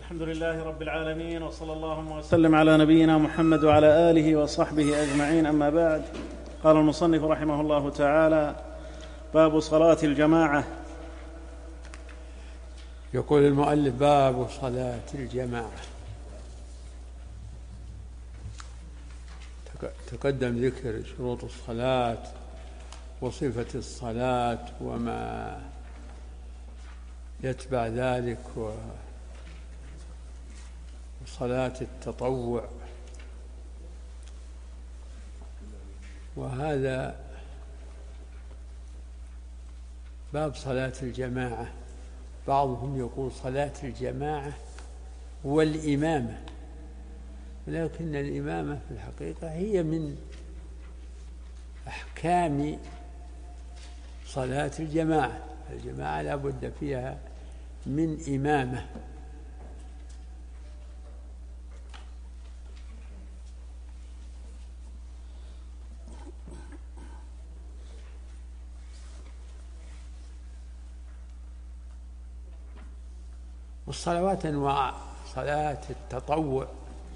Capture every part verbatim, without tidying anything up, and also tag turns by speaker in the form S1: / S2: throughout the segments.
S1: الحمد لله رب العالمين، وصلى الله وسلم على نبينا محمد وعلى آله وصحبه أجمعين. أما بعد، قال المصنف رحمه الله تعالى: باب صلاة الجماعة.
S2: يقول المؤلف: باب صلاة الجماعة. تقدم ذكر شروط الصلاة وصفة الصلاة وما يتبع ذلك وصلاة التطوع، وهذا باب صلاة الجماعة. بعضهم يقول صلاة الجماعة والإمامة، ولكن الإمامة في الحقيقة هي من أحكام صلاة الجماعة. الجماعة لا بد فيها من إمامة. والصلوات أنواع: صلاة التطوع،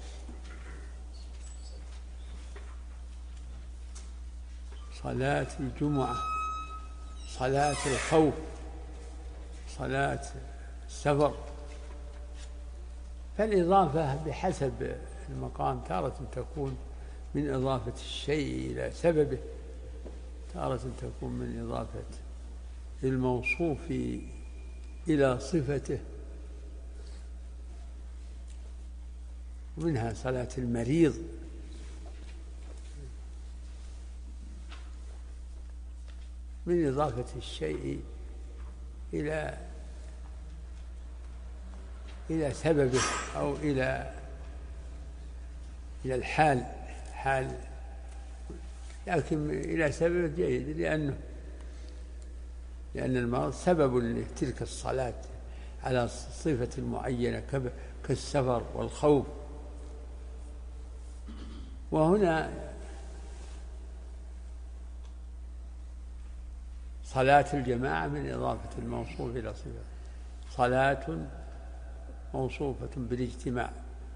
S2: صلاة الجمعة، صلاة الخوف، صلاة السفر. فالإضافة بحسب المقام، تارة تكون من إضافة الشيء إلى سببه، تارة تكون من إضافة الموصوف إلى صفته. ومنها صلاة المريض، من إضافة الشيء إلى إلى سببه أو إلى إلى الحال حال لكن إلى سببه جيد، لأنه لأن المرض سبب لتلك الصلاة على صفة معينة كالسفر والخوف. وهنا صلاة الجماعة من إضافة الموصوف إلى صفة، صلاة موصوفة بالاجتماع.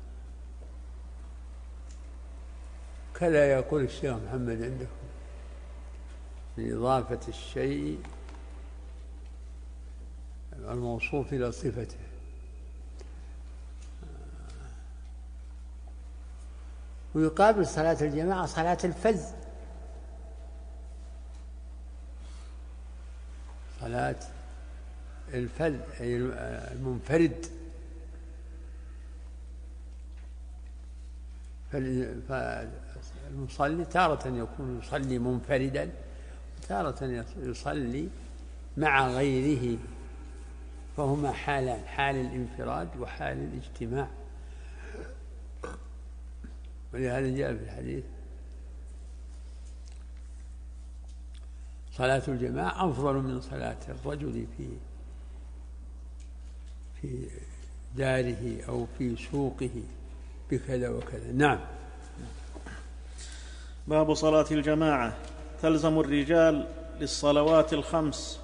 S2: كذا يقول الشيخ محمد عندكم: من إضافة الشيء الموصوف إلى صفته. ويقابل صلاة الجماعة صلاة الفذ، صلاة الفذ أي المنفرد. فالمصلي تارة يكون يصلي منفردا، وتارة يصلي مع غيره، فهما حالان: حال الانفراد وحال الاجتماع. ولهذا جاء في الحديث: صلاة الجماعة أفضل من صلاة الرجل في في داره أو في سوقه بكذا وكذا. نعم.
S1: باب صلاة الجماعة. تلزم الرجال للصلوات الخمس.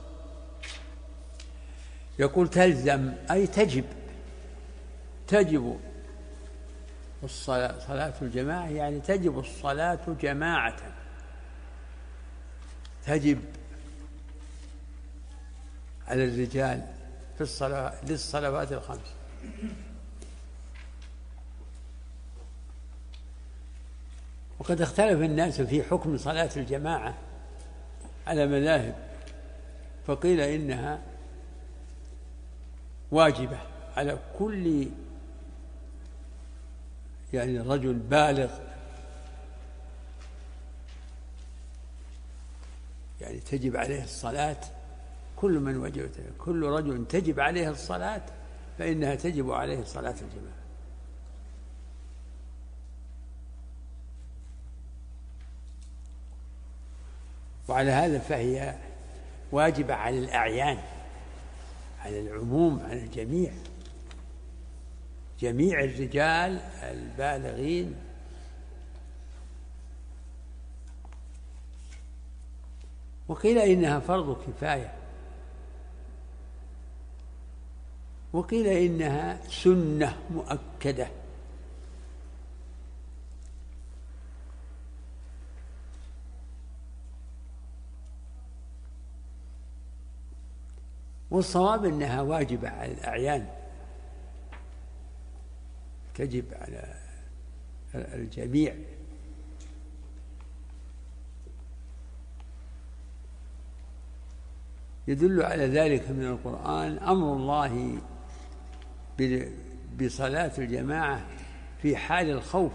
S2: يقول تلزم أي تجب، تجب الصلاة، صلاة الجماعة يعني تجب الصلاة جماعة، تجب على الرجال في الصلاة للصلوات الخمس. وقد اختلف الناس في حكم صلاة الجماعة على مذاهب، فقيل إنها واجبة على كل يعني رجل بالغ، يعني تجب عليه الصلاة. كل من وجبت كل رجل تجب عليه الصلاة فإنها تجب عليه صلاة الجماعة. وعلى هذا فهي واجبة على الأعيان، على العموم، على الجميع، جميع الرجال البالغين. وقيل إنها فرض كفاية، وقيل إنها سنة مؤكدة. والصواب أنها واجبة على الأعيان، تجب على الجميع. يدل على ذلك من القرآن أمر الله بصلاة الجماعة في حال الخوف،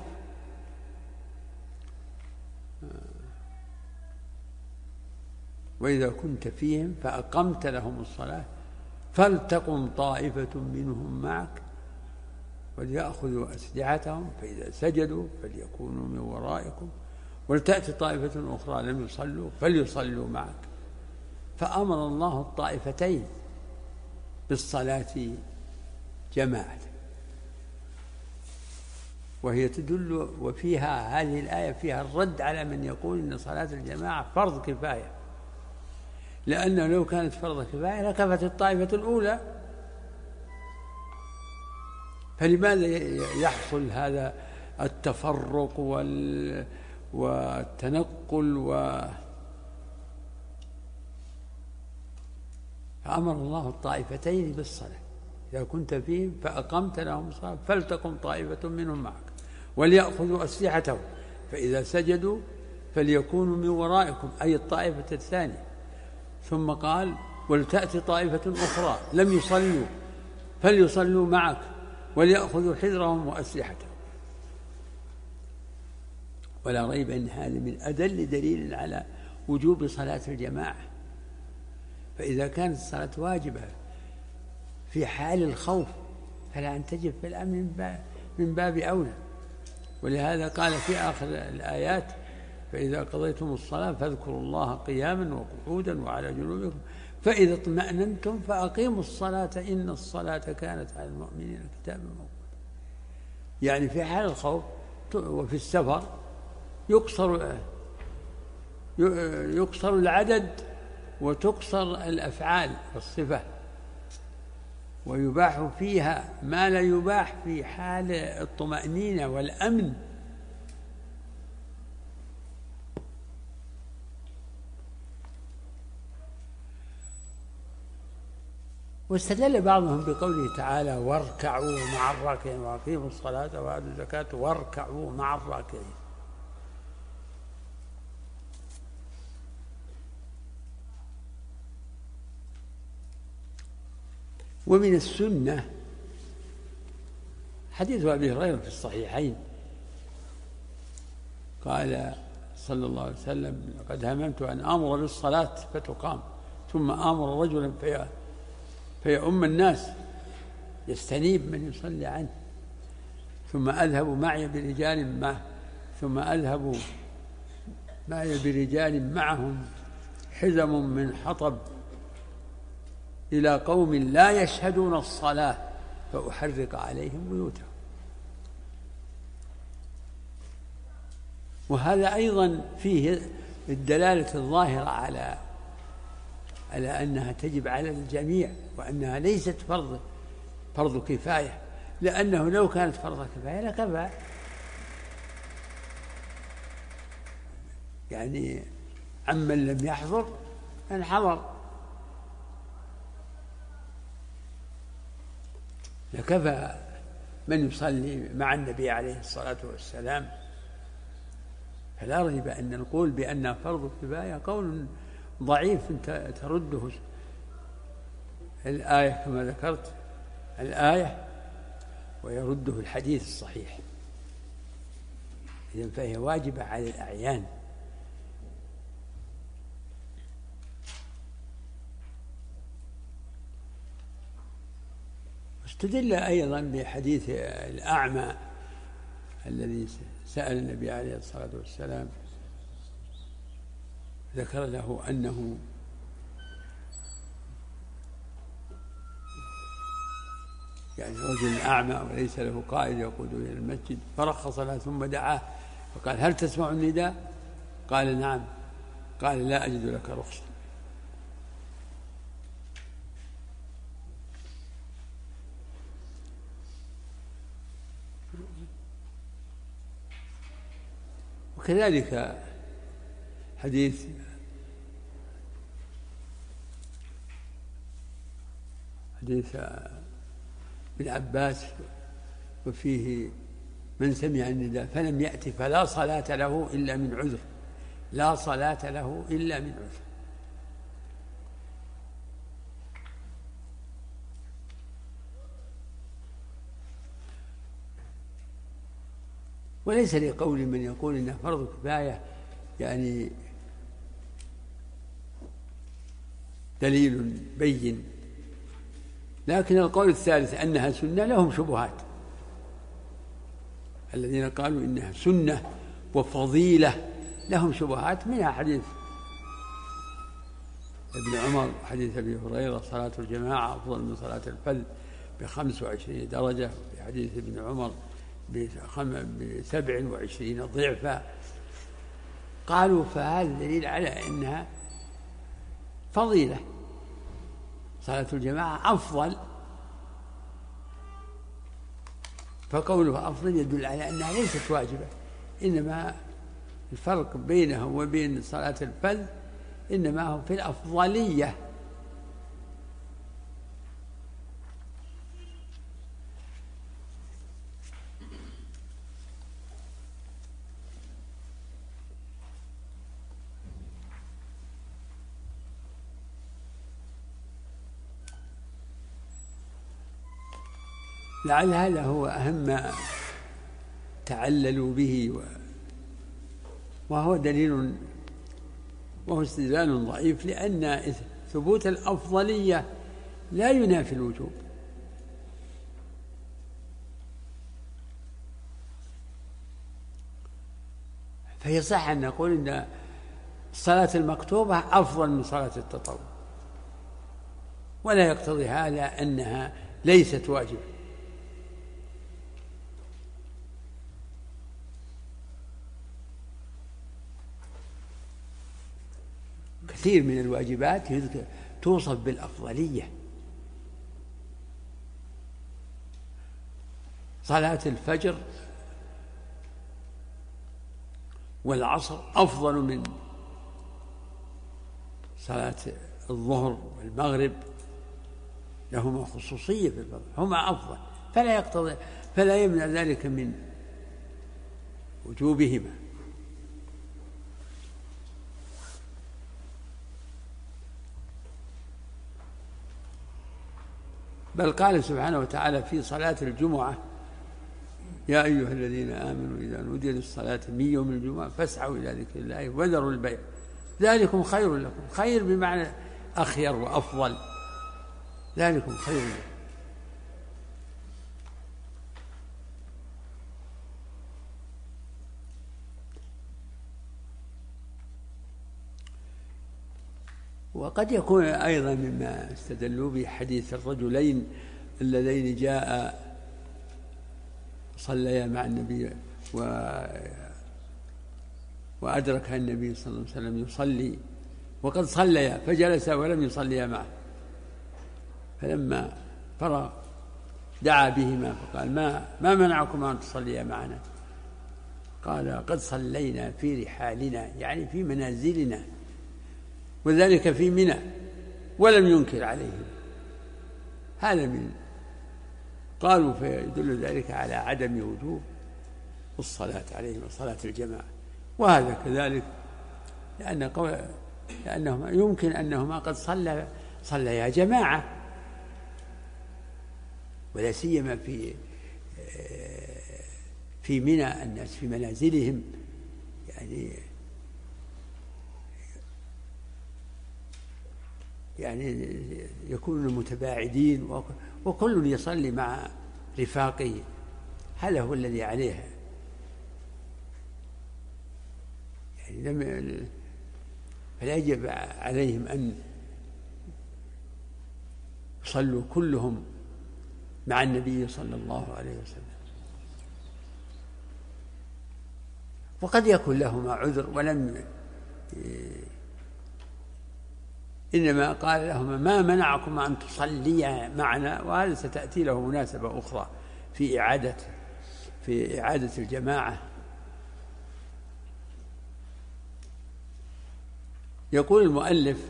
S2: وإذا كنت فيهم فأقمت لهم الصلاة فلتقم طائفة منهم معك وليأخذوا أسلحتهم فإذا سجدوا فليكونوا من ورائكم ولتأتي طائفة أخرى لم يصلوا فليصلوا معك. فأمر الله الطائفتين بالصلاة جماعة، وهي تدل وفيها هذه الآية فيها الرد على من يقول إن صلاة الجماعة فرض كفاية، لأنه لو كانت فرض كفاية لكفت الطائفة الأولى، فلماذا يحصل هذا التفرق وال... والتنقل و... فأمر الله الطائفتين بالصلاة إذا كنت فيهم فأقمت لهم الصلاة فلتقم طائفة منهم معك وليأخذوا أسلحتهم فإذا سجدوا فليكونوا من ورائكم، أي الطائفة الثانية. ثم قال ولتأتي طائفة أخرى لم يصلوا فليصلوا معك وليأخذوا حذرهم وأسلحتهم. ولا ريب أن هذا من أدل دليل على وجوب صلاة الجماعة. فإذا كانت الصلاة واجبة في حال الخوف فلا أن تجب في الأمن من باب أولى. ولهذا قال في آخر الآيات فإذا قضيتم الصلاة فاذكروا الله قياما وقعودا وعلى جنوبكم فإذا اطمأننتم فأقيموا الصلاة إن الصلاة كانت على المؤمنين كتابا موقوتا. يعني في حال الخوف وفي السفر يقصر يقصر العدد وتقصر الأفعال والصفة، ويباح فيها ما لا يباح في حال الطمأنينة والأمن. واستدل بعضهم بقوله تعالى واركعوا مع الراكعين وأقيموا الصلاة وآتوا الزكاة واركعوا مع الراكعين. ومن السنة حديث أبي هريرة في الصحيحين قال صلى الله عليه وسلم قد هممت أن آمر بالصلاة فتقام ثم آمر رجلا في فيؤم الناس يستنيب من يصلي عنه ثم أذهب معي برجال معه ثم أذهب معي برجال معهم حزم من حطب إلى قوم لا يشهدون الصلاة فأحرق عليهم بيوتهم. وهذا أيضا فيه الدلالة الظاهرة على على أنها تجب على الجميع وأنها ليست فرض فرض كفاية، لأنه لو كانت فرض كفاية لكفى. يعني عمن لم يحضر من حضر لكفى من يصلي مع النبي عليه الصلاة والسلام. فلا ريب أن القول بأنها فرض كفاية قول ضعيف ترده الآية كما ذكرت الآية ويرده الحديث الصحيح. إذن فهي واجبة على الأعيان. استدل أيضا بحديث الأعمى الذي سأل النبي عليه الصلاة والسلام ذكر له أنه يعني رجل أعمى وليس له قائد يقود إلى المسجد فرخص له ثم دعاه فقال هل تسمع النداء؟ قال نعم. قال لا أجد لك رخصة. وكذلك حديث حديث ابن عباس وفيه من سمع النداء فلم يأت فلا صلاة له إلا من عذر، لا صلاة له إلا من عذر. وليس لقول من يقول إنه فرض كفاية يعني دليل بين، لكن القول الثالث أنها سنة لهم شبهات. الذين قالوا إنها سنة وفضيلة لهم شبهات، منها حديث ابن عمر وحديث أبي هريرة صلاة الجماعة أفضل من صلاة الفذ بخمس وعشرين درجة، في حديث ابن عمر بسبع وعشرين ضعفا. قالوا فهذا دليل على أنها فضيلة، صلاة الجماعة أفضل، فقوله أفضل يدل على أنها ليست واجبة، إنما الفرق بينه وبين صلاة الفذ إنما هو في الأفضلية. لعل هذا هو أهم ما تعللوا به، وهو دليل وهو استدلال ضعيف، لأن ثبوت الأفضلية لا ينافي الوجوب. فيصح أن نقول إن الصلاة المكتوبة أفضل من صلاة التطوع، ولا يقتضي هذا أنها ليست واجبة. كثير من الواجبات توصف بالأفضلية. صلاة الفجر والعصر أفضل من صلاة الظهر والمغرب، لهما خصوصية في الفضل، هما أفضل، فلا يقتضي فلا يمنع ذلك من وجوبهما. بل قال سبحانه وتعالى في صلاة الجمعة: يا أيها الذين آمنوا إذا نودي للصلاة من يوم الجمعة فاسعوا إلى ذكر الله وذروا البيع ذلكم خير لكم. خير بمعنى أخير وأفضل، ذلكم خير لكم. وقد يكون أيضا مما استدلوا به حديث الرجلين اللذين جاء صليا مع النبي و وأدرك النبي صلى الله عليه وسلم يصلي وقد صليا فجلس ولم يصليا معه، فلما فرغ دعا بهما فقال: ما ما منعكما أن تصليا معنا؟ قال: قد صلينا في رحالنا، يعني في منازلنا، وذلك في منى، ولم ينكر عليهم. هذا من قالوا فيدل ذلك على عدم وجوب الصلاة عليهم وصلاة الجماعة. وهذا كذلك لأن قول لأنهما يمكن أنهما قد صلى صليا جماعة، ولا سيما في في منى الناس في منازلهم، يعني يعني يكونون متباعدين وكل يصلي مع رفاقه، هذا هو الذي عليه. يعني لم فلا يجب عليهم أن يصلوا كلهم مع النبي صلى الله عليه وسلم. وقد يكون لهما عذر ولم إنما قال لهما: ما منعكم أن تصليا معنا؟ وهذا ستأتي له مناسبة أخرى في إعادة في إعادة الجماعة. يقول المؤلف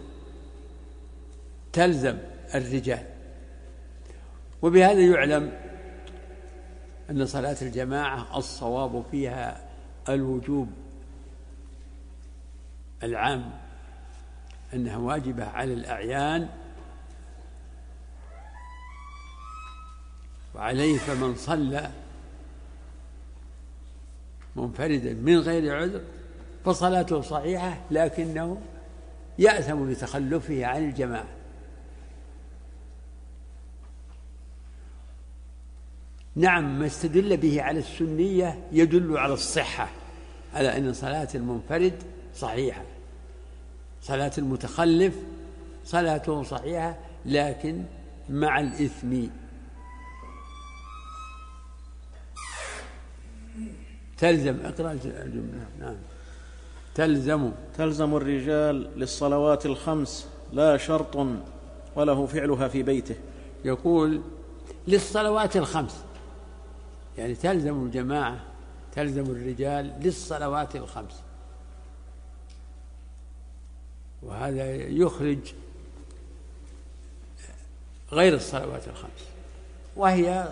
S2: تلزم الرجال، وبهذا يعلم أن صلاة الجماعة الصواب فيها الوجوب العام، أنها واجبة على الأعيان، وعليه فمن صلى منفردا من غير عذر فصلاته صحيحة، لكنه يأثم لتخلفه عن الجماعة. نعم، ما استدل به على السنية يدل على الصحة، على أن صلاة المنفرد صحيحة، صلاة المتخلف صلاته صحيحة لكن مع الإثم. تلزم، اقرأ الجملة. نعم. تلزم
S1: تلزم الرجال للصلوات الخمس لا شرط وله فعلها في بيته.
S2: يقول للصلوات الخمس، يعني تلزم الجماعة، تلزم الرجال للصلوات الخمس، وهذا يخرج غير الصلوات الخمس، وهي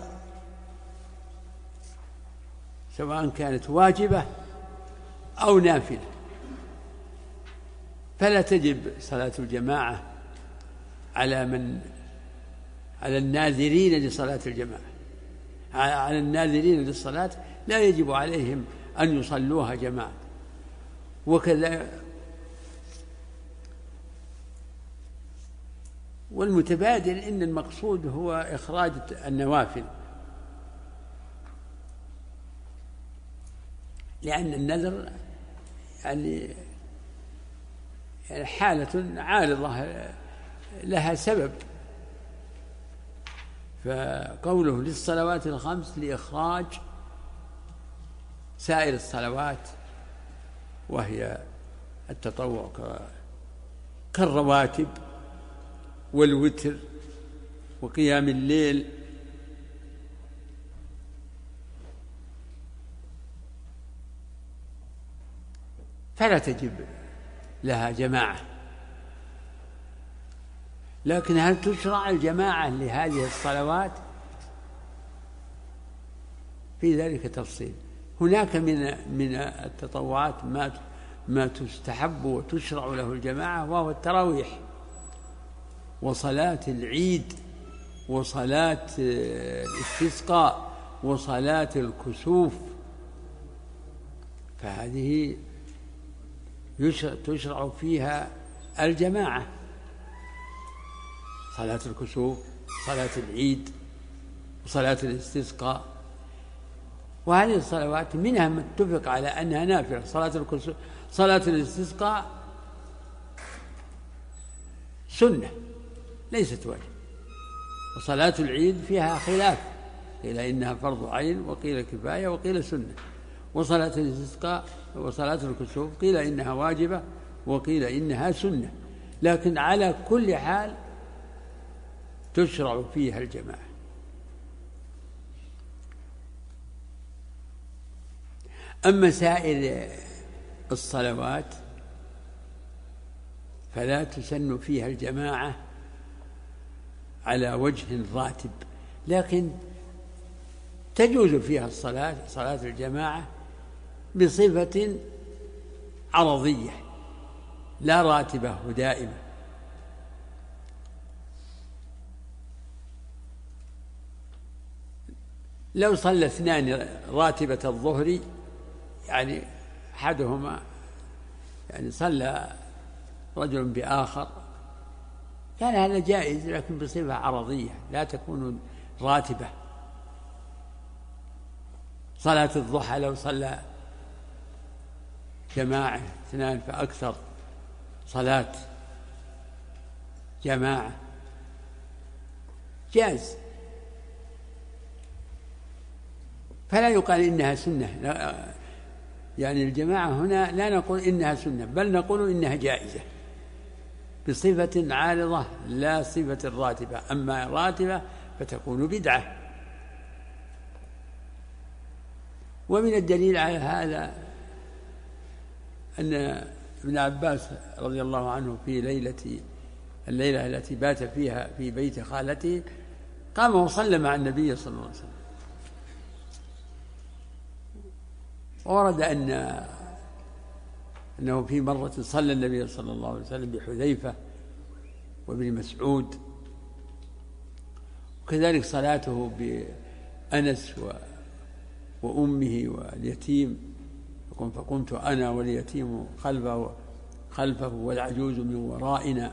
S2: سواء كانت واجبة أو نافلة، فلا تجب صلاة الجماعة على من على الناذرين لصلاة الجماعة، على الناذرين للصلاة لا يجب عليهم أن يصلوها جماعة. وكذا والمتبادل إن المقصود هو إخراج النوافل، لأن النذر يعني يعني حالة عارضة لها سبب، فقوله للصلوات الخمس لإخراج سائر الصلوات وهي التطوع كالرواتب والوتر وقيام الليل، فلا تجب لها جماعة. لكن هل تشرع الجماعة لهذه الصلوات؟ في ذلك تفصيل. هناك من من التطوعات ما ما تستحب وتشرع له الجماعة، وهو التراويح وصلاة العيد وصلاة الاستسقاء وصلاة الكسوف، فهذه تشرع فيها الجماعة، صلاة الكسوف، صلاة العيد، وصلاة الاستسقاء. وهذه الصلوات منها متفق على أنها نافلة. صلاة الكسوف، صلاة الاستسقاء سنة ليست واجب، وصلاة العيد فيها خلاف، قيل إنها فرض عين وقيل كفاية وقيل سنة. وصلاة الاستسقاء وصلاة الكسوف قيل إنها واجبة وقيل إنها سنة، لكن على كل حال تشرع فيها الجماعة. أما سائر الصلوات فلا تسن فيها الجماعة على وجه راتب، لكن تجوز فيها الصلاة صلاة الجماعة بصفة عرضية لا راتبة ودائمة. لو صلى اثنان راتبة الظهر، يعني أحدهما يعني صلى رجل بآخر، كان هذا جائز، لكن بصفة عرضية لا تكون راتبة. صلاة الضحى لو صلى جماعة اثنان فأكثر صلاة جماعة جاز، فلا يقال إنها سنة. يعني الجماعة هنا لا نقول إنها سنة، بل نقول إنها جائزة بصفة عارضة لا صفة راتبة. أما راتبة فتكون بدعة. ومن الدليل على هذا أن ابن عباس رضي الله عنه في ليلة الليلة التي بات فيها في بيت خالته قام وصلى مع النبي صلى الله عليه وسلم. ورد أن أنه في مرة صلى النبي صلى الله عليه وسلم بحذيفة وابن مسعود، وكذلك صلاته بأنس وأمه واليتيم، فقمت أنا واليتيم خلفه خلفه والعجوز من ورائنا.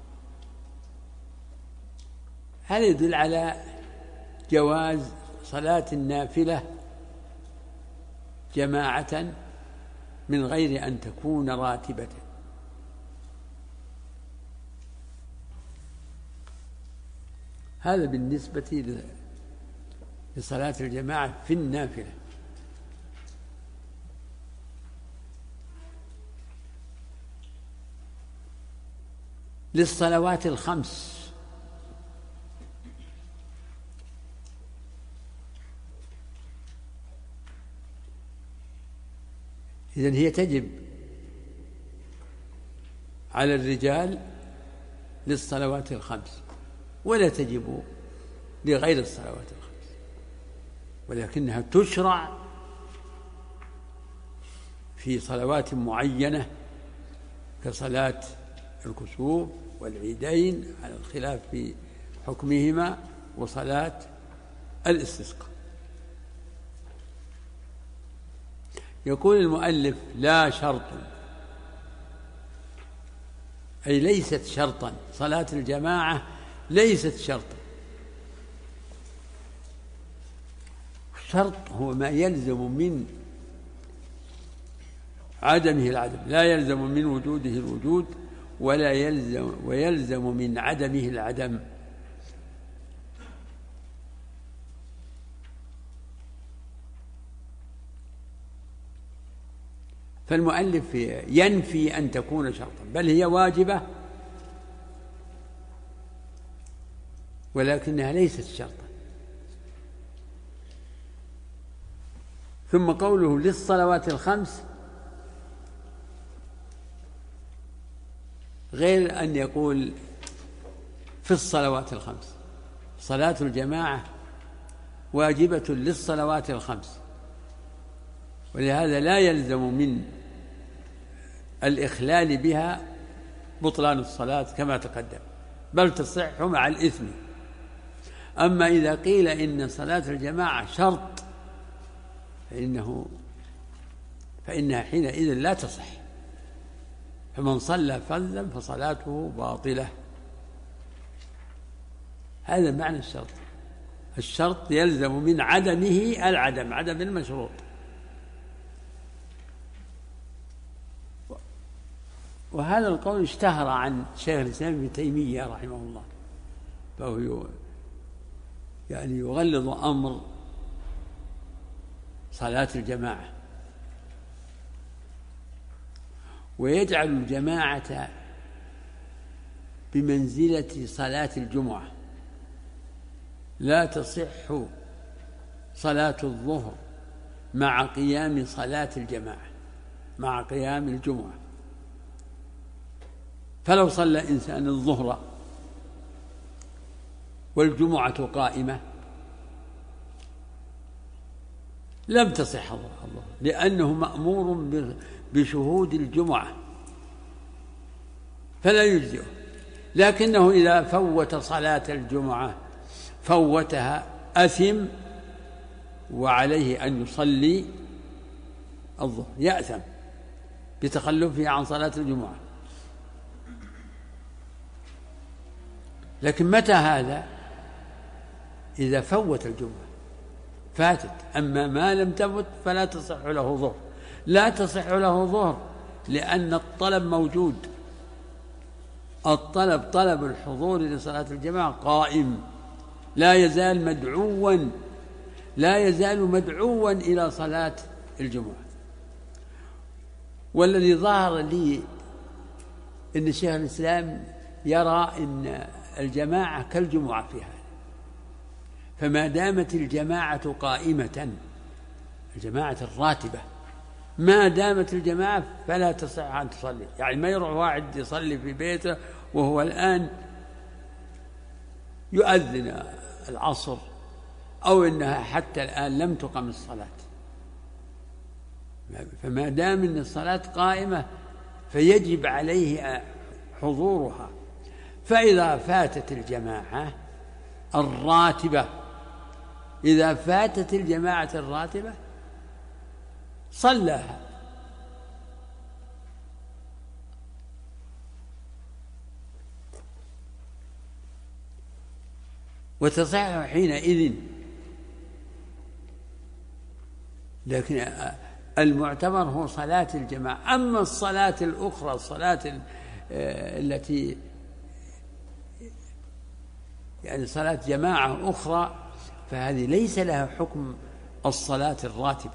S2: هذا يدل على جواز صلاة النافلة جماعة من غير أن تكون راتبة. هذا بالنسبة لصلاة الجماعة في النافلة. للصلوات الخمس إذن هي تجب على الرجال للصلوات الخمس، ولا تجب لغير الصلوات الخمس، ولكنها تشرع في صلوات معينة كصلاة الكسوف والعيدين على الخلاف في حكمهما، وصلاة الاستسقاء. يقول المؤلف: لا شرط، أي ليست شرطا، صلاة الجماعة ليست شرطا. الشرط هو ما يلزم من عدمه العدم، لا يلزم من وجوده الوجود، ولا يلزم ويلزم من عدمه العدم. فالمؤلف ينفي أن تكون شرطا، بل هي واجبة ولكنها ليست شرطا. ثم قوله للصلوات الخمس غير أن يقول في الصلوات الخمس. صلاة الجماعة واجبة للصلوات الخمس، ولهذا لا يلزم من الإخلال بها بطلان الصلاة كما تقدم، بل تصح مع الإثم. أما إذا قيل إن صلاة الجماعة شرط فإنه فإنها حينئذ لا تصح، فمن صلى فلا فصلاته باطلة. هذا معنى الشرط. الشرط يلزم من عدمه العدم، عدم المشروط. وهذا القول اشتهر عن شيخ الإسلام ابن تيمية رحمه الله، فهو يعني يغلظ أمر صلاة الجماعة، ويجعل الجماعة بمنزلة صلاة الجمعة. لا تصح صلاة الظهر مع قيام صلاة الجماعة، مع قيام الجمعة. فلو صلى إنسان الظهر والجمعة قائمة لم تصح الظهر، لأنه مأمور بشهود الجمعة فلا يجزئه. لكنه إذا فوت صلاة الجمعة فوتها أثم، وعليه أن يصلي الظهر، يأثم بتخلفه عن صلاة الجمعة. لكن متى هذا؟ إذا فوت الجمعة فاتت. أما ما لم تفت فلا تصح له ظهر. لا تصح له ظهر لأن الطلب موجود. الطلب طلب الحضور لصلاة الجماعة قائم، لا يزال مدعوا لا يزال مدعوا إلى صلاة الجمعة. والذي ظهر لي إن شيخ الإسلام يرى إن الجماعة كالجمعة في هذا، فما دامت الجماعة قائمة، الجماعة الراتبة ما دامت الجماعة فلا تصح أن تصلي. يعني ما يروح واحد يصلي في بيته وهو الآن يؤذن العصر أو إنها حتى الآن لم تقم الصلاة، فما دام أن الصلاة قائمة فيجب عليه حضورها. فإذا فاتت الجماعة الراتبة إذا فاتت الجماعة الراتبة صلاها، وتصح حينئذ. لكن المعتبر هو صلاة الجماعة. أما الصلاة الأخرى الصلاة التي يعني صلاة جماعة أخرى فهذه ليس لها حكم الصلاة الراتبة.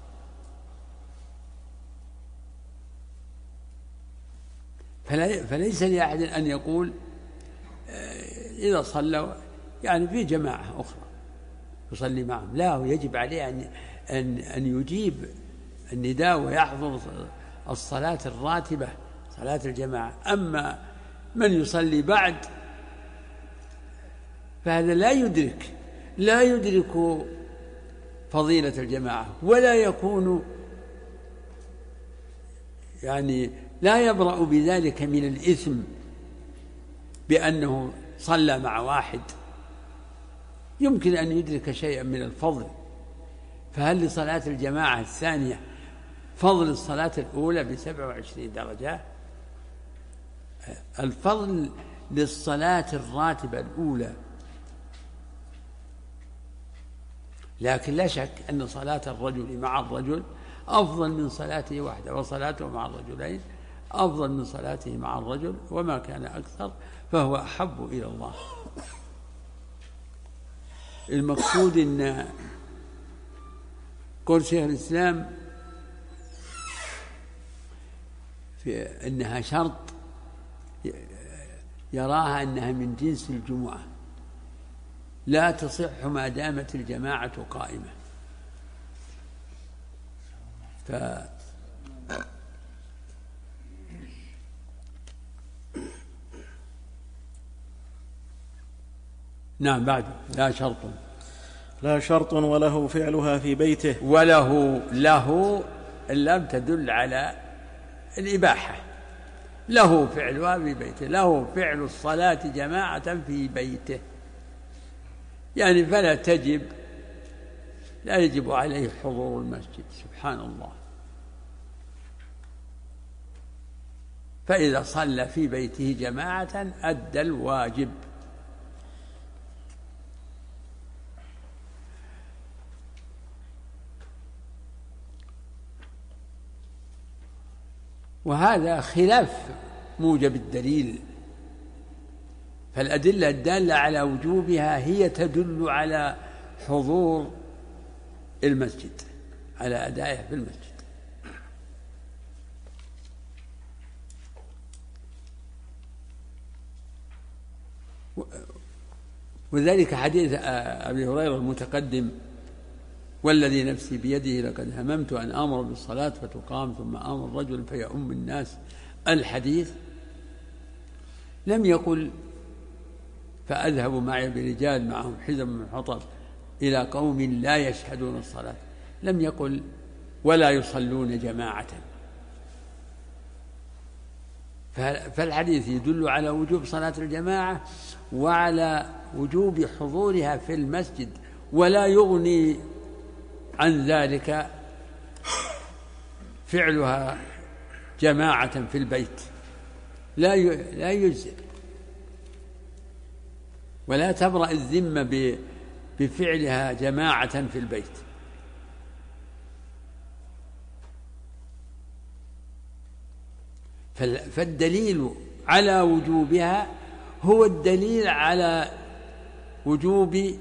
S2: فليس لأحد أن يقول إذا صلوا يعني في جماعة أخرى يصلي معهم، لا، يجب عليه أن أن أن يجيب النداء ويحضر الصلاة الراتبة صلاة الجماعة. أما من يصلي بعد فهذا لا يدرك لا يدرك فضيلة الجماعة، ولا يكون يعني لا يبرأ بذلك من الإثم بأنه صلى مع واحد، يمكن أن يدرك شيئا من الفضل. فهل لصلاة الجماعة الثانية فضل الصلاة الأولى بسبع وعشرين درجة؟ الفضل للصلاة الراتبة الأولى، لكن لا شك أن صلاة الرجل مع الرجل أفضل من صلاته وحده، وصلاته مع الرجلين أفضل من صلاته مع الرجل، وما كان أكثر فهو أحب إلى الله. المقصود أن قول شيخ الإسلام في أنها شرط يراها أنها من جنس الجمعة، لا تصح ما دامت الجماعة قائمة. ف نعم بعد لا شرط
S1: لا شرط وله فعلها في بيته.
S2: وله له لم تدل على الإباحة، له فعلها في بيته، له فعل الصلاة جماعة في بيته، يعني فلا تجب لا يجب عليه حضور المسجد. سبحان الله. فإذا صلى في بيته جماعة أدى الواجب. وهذا خلاف موجب الدليل، فالأدلة الدالة على وجوبها هي تدل على حضور المسجد، على أدائه في المسجد. وذلك حديث أبي هريرة المتقدم: والذي نفسي بيده لقد هممت أن آمر بالصلاة فتقام ثم آمر رجل فيؤم الناس. الحديث لم يقل فأذهب معي برجال معهم حزم من حطب إلى قوم لا يشهدون الصلاة، لم يقل ولا يصلون جماعة. فالحديث يدل على وجوب صلاة الجماعة وعلى وجوب حضورها في المسجد، ولا يغني عن ذلك فعلها جماعة في البيت، لا لا يجزئ، ولا تبرأ الذمة بفعلها جماعة في البيت. فالدليل على وجوبها هو الدليل على وجوب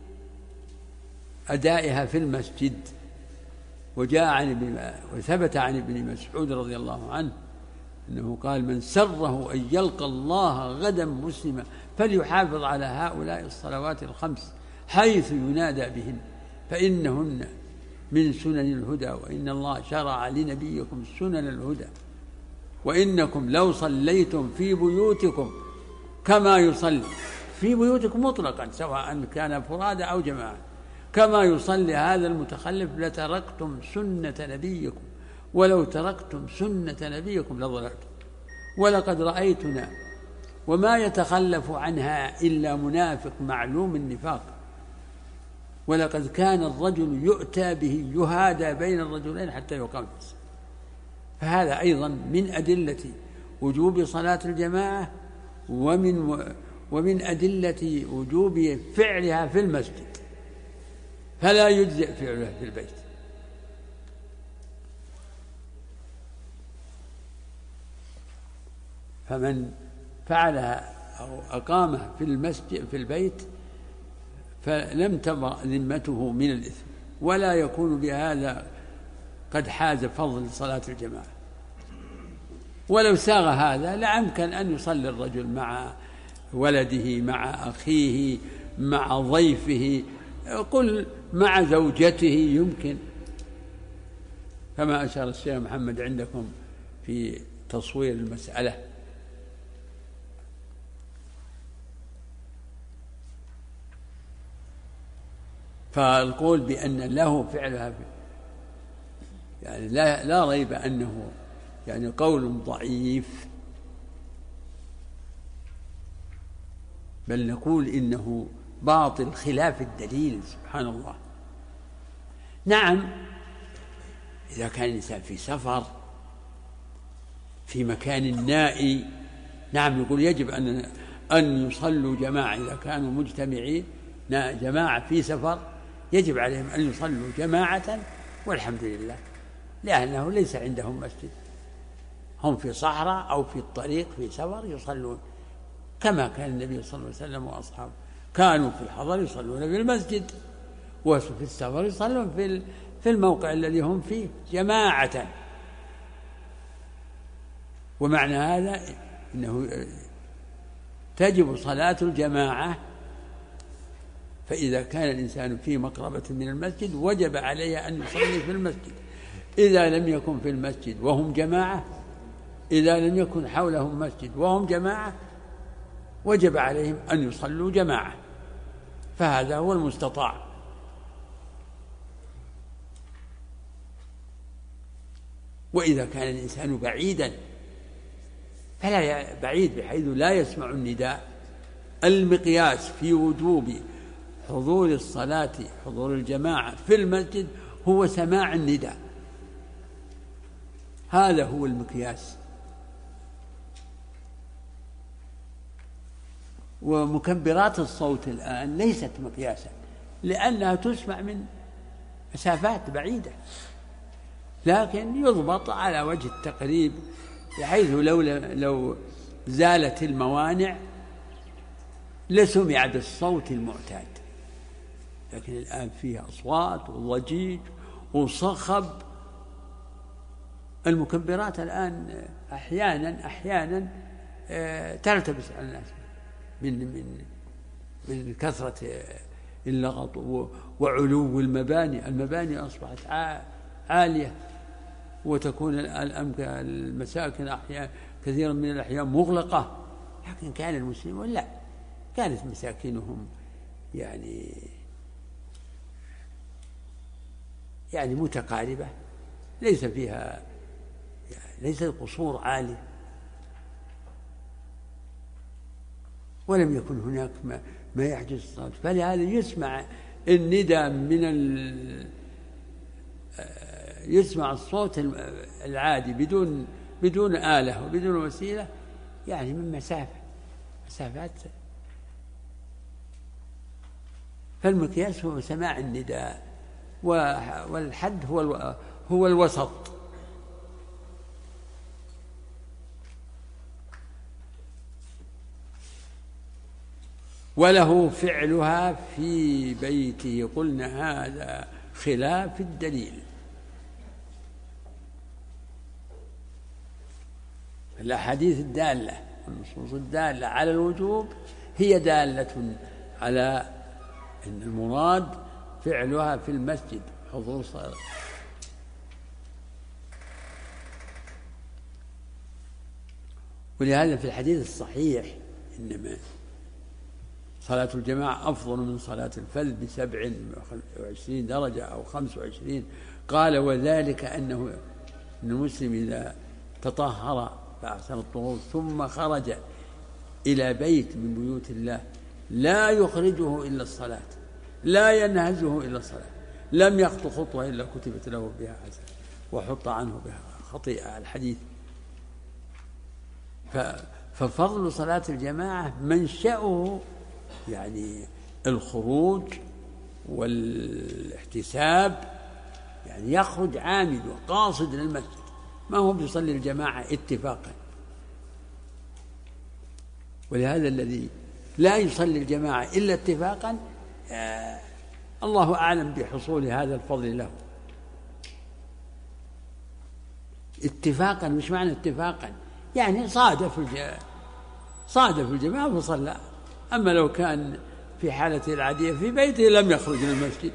S2: أدائها في المسجد. وجاء عن ابن وثبت عن ابن مسعود رضي الله عنه أنه قال: من سره أن يلقى الله غدا مسلما فليحافظ على هؤلاء الصلوات الخمس حيث ينادى بهن، فإنهن من سنن الهدى، وإن الله شرع لنبيكم سنن الهدى، وإنكم لو صليتم في بيوتكم كما يصلي في بيوتكم مطلقا سواء كان فرادى أو جماعة كما يصلي هذا المتخلف لتركتم سنة نبيكم، ولو تركتم سنة نبيكم لضللتم. ولقد رأيتنا وما يتخلف عنها إلا منافق معلوم النفاق، ولقد كان الرجل يؤتى به يهادى بين الرجلين حتى يقام في الصلاة. فهذا أيضا من أدلة وجوب صلاة الجماعة، ومن ومن أدلة وجوب فعلها في المسجد، فلا يجزئ فعلها في البيت. فمن فعلها أو أقامها في المسجد في البيت فلم تبرأ ذمته من الإثم، ولا يكون بهذا قد حاز فضل صلاة الجماعة. ولو ساغ هذا لأمكن أن يصلي الرجل مع ولده، مع أخيه، مع ضيفه، قل مع زوجته، يمكن، كما أشار الشيخ محمد عندكم في تصوير المسألة. فالقول بأن له فعلها يعني لا, لا ريب أنه يعني قول ضعيف، بل نقول إنه باطل خلاف الدليل. سبحان الله. نعم، إذا كان الإنسان في سفر في مكان نائي، نعم نقول يجب أن أن يصلوا جماعة. إذا كانوا مجتمعين جماعة في سفر يجب عليهم أن يصلوا جماعة، والحمد لله، لأنه ليس عندهم مسجد، هم في صحراء أو في الطريق في سفر يصلون، كما كان النبي صلى الله عليه وسلم وأصحابه كانوا في الحضر يصلون في المسجد، وفي السفر يصلون في في الموقع الذي هم فيه جماعة. ومعنى هذا أنه تجب صلاة الجماعة. فإذا كان الإنسان في مقربة من المسجد وجب عليه أن يصلي في المسجد. إذا لم يكن في المسجد وهم جماعة، إذا لم يكن حولهم مسجد وهم جماعة، وجب عليهم أن يصلوا جماعة، فهذا هو المستطاع. وإذا كان الإنسان بعيدا فلا بعيد بحيث لا يسمع النداء، المقياس في وجوب حضور الصلاة حضور الجماعة في المسجد هو سماع النداء، هذا هو المقياس. ومكبرات الصوت الآن ليست مقياسا، لأنها تسمع من مسافات بعيدة، لكن يضبط على وجه التقريب، بحيث لو لو زالت الموانع لسمع بالصوت المعتاد. لكن الآن فيها أصوات وضجيج وصخب. المكبرات الآن أحيانا أحيانا تلتبس على الناس من من من كثرة اللغط وعلو المباني. المباني أصبحت عالية، وتكون المساكن أحيانا كثيرا من الأحيان مغلقة. لكن كان المسلمون لا، كانت مساكنهم يعني يعني متقاربة، ليس فيها يعني ليس القصور عالية، ولم يكن هناك ما, ما يحجز الصلاة. فلهذا يسمع النداء من ال يسمع الصوت العادي بدون بدون آلة وبدون وسيلة، يعني من مسافة مسافات. فالمقياس هو سماع النداء، والحد هو هو الوسط. وله فعلها في بيته. قلنا هذا خلاف الدليل. الأحاديث الدالة والنصوص الدالة على الوجوب هي دالة على أن المراد فعلها في المسجد، حضور صلاة. ولهذا في الحديث الصحيح إنما صلاة الجماعة أفضل من صلاة الفذ بسبع وعشرين درجة أو خمس وعشرين. قال وذلك أنه المسلم إذا تطهر فأحسن الطهور ثم خرج إلى بيت من بيوت الله لا يخرجه إلا الصلاة، لا ينهزه إلا الصلاة، لم يخطو خطوة إلا كتبت له بها حسنة وحط عنه بها خطيئة. الحديث. ففضل صلاة الجماعة منشأه يعني الخروج والاحتساب، يعني يخرج عامد وقاصد للمسجد، ما هو بيصلي الجماعة اتفاقا. ولهذا الذي لا يصلي الجماعة إلا اتفاقا آه الله أعلم بحصول هذا الفضل له. اتفاقا مش معنى اتفاقا يعني صادف الجماعة صادف الجماعة فصلى. أما لو كان في حالته العادية في بيته لم يخرج من المسجد،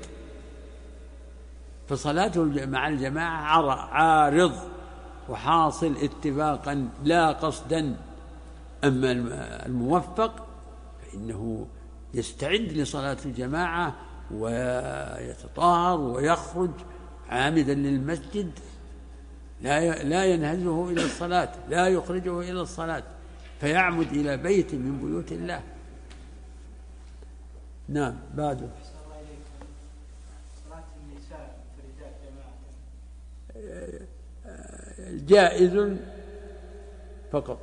S2: فصلاته مع الجماعة عارض وحاصل اتفاقا لا قصدا. أما الموفق فإنه يستعد لصلاة الجماعة ويتطهر ويخرج عامدا للمسجد، لا لا ينهزه إلى الصلاة، لا يخرجه إلى الصلاة، فيعمد إلى بيت من بيوت الله. نعم. بعده
S3: صلاة النساء فرجال جماعة
S2: جائز فقط.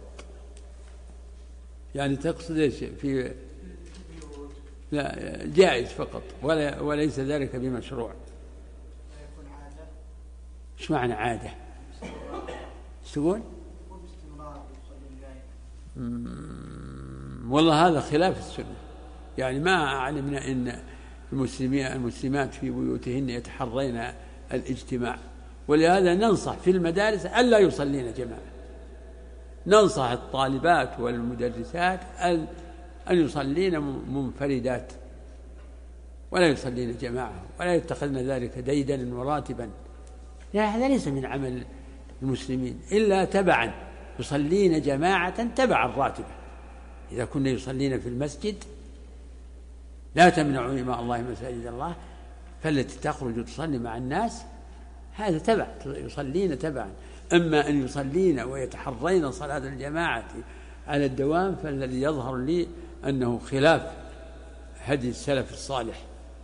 S2: يعني تقصد ايش؟ في لا جائز فقط ولا وليس ذلك بمشروع.
S3: يكون عادة.
S2: ايش معنى عادة؟ ايش تقول؟ والله هذا خلاف السنة. يعني ما علمنا ان المسلمين المسلمات في بيوتهن يتحرين الاجتماع، ولهذا ننصح في المدارس ألا يصلين جماعة. ننصح الطالبات والمدرسات أن يصلين منفردات ولا يصلين جماعة، ولا يتخذن ذلك ديدنا وراتبا. لا، هذا ليس من عمل المسلمين إلا تبعا. يصلين جماعة تبع الراتبة. إذا كنا يصلين في المسجد لا تمنعوا إماء الله مساجد الله، فالتي تخرج تصلي مع الناس هذا تبع، يصلين تبعا. أما أن يصلين ويتحرين صلاة الجماعة على الدوام فالذي يظهر لي أنه خلاف هدي السلف الصالح.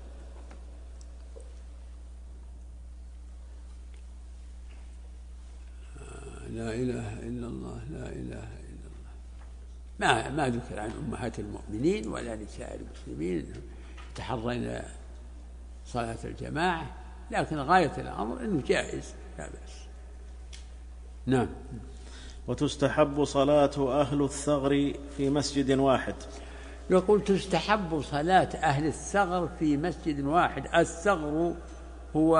S2: لا إله إلا الله، لا إله إلا الله. ما ما ذكر عن أمهات المؤمنين ولا نساء المسلمين يتحرين صلاة الجماعة، لكن غاية الأمر أنه جائز لا بأس. نعم.
S1: وتستحب صلاة أهل الثغر في مسجد واحد.
S2: يقول تستحب صلاة أهل الثغر في مسجد واحد. الثغر هو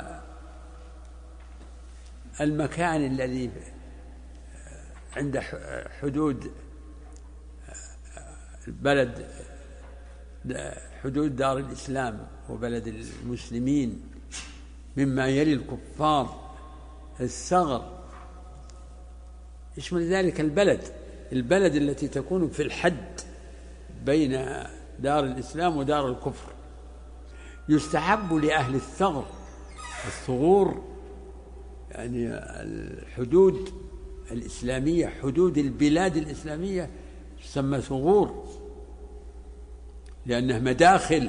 S2: المكان الذي عند حدود البلد، حدود دار الإسلام وبلد المسلمين، مما يلي الكفار. الثغر يشمل ذلك البلد البلد التي تكون في الحد بين دار الإسلام ودار الكفر. يستحب لأهل الثغر، الثغور يعني الحدود الإسلامية، حدود البلاد الإسلامية تسمى ثغور لأنها مداخل.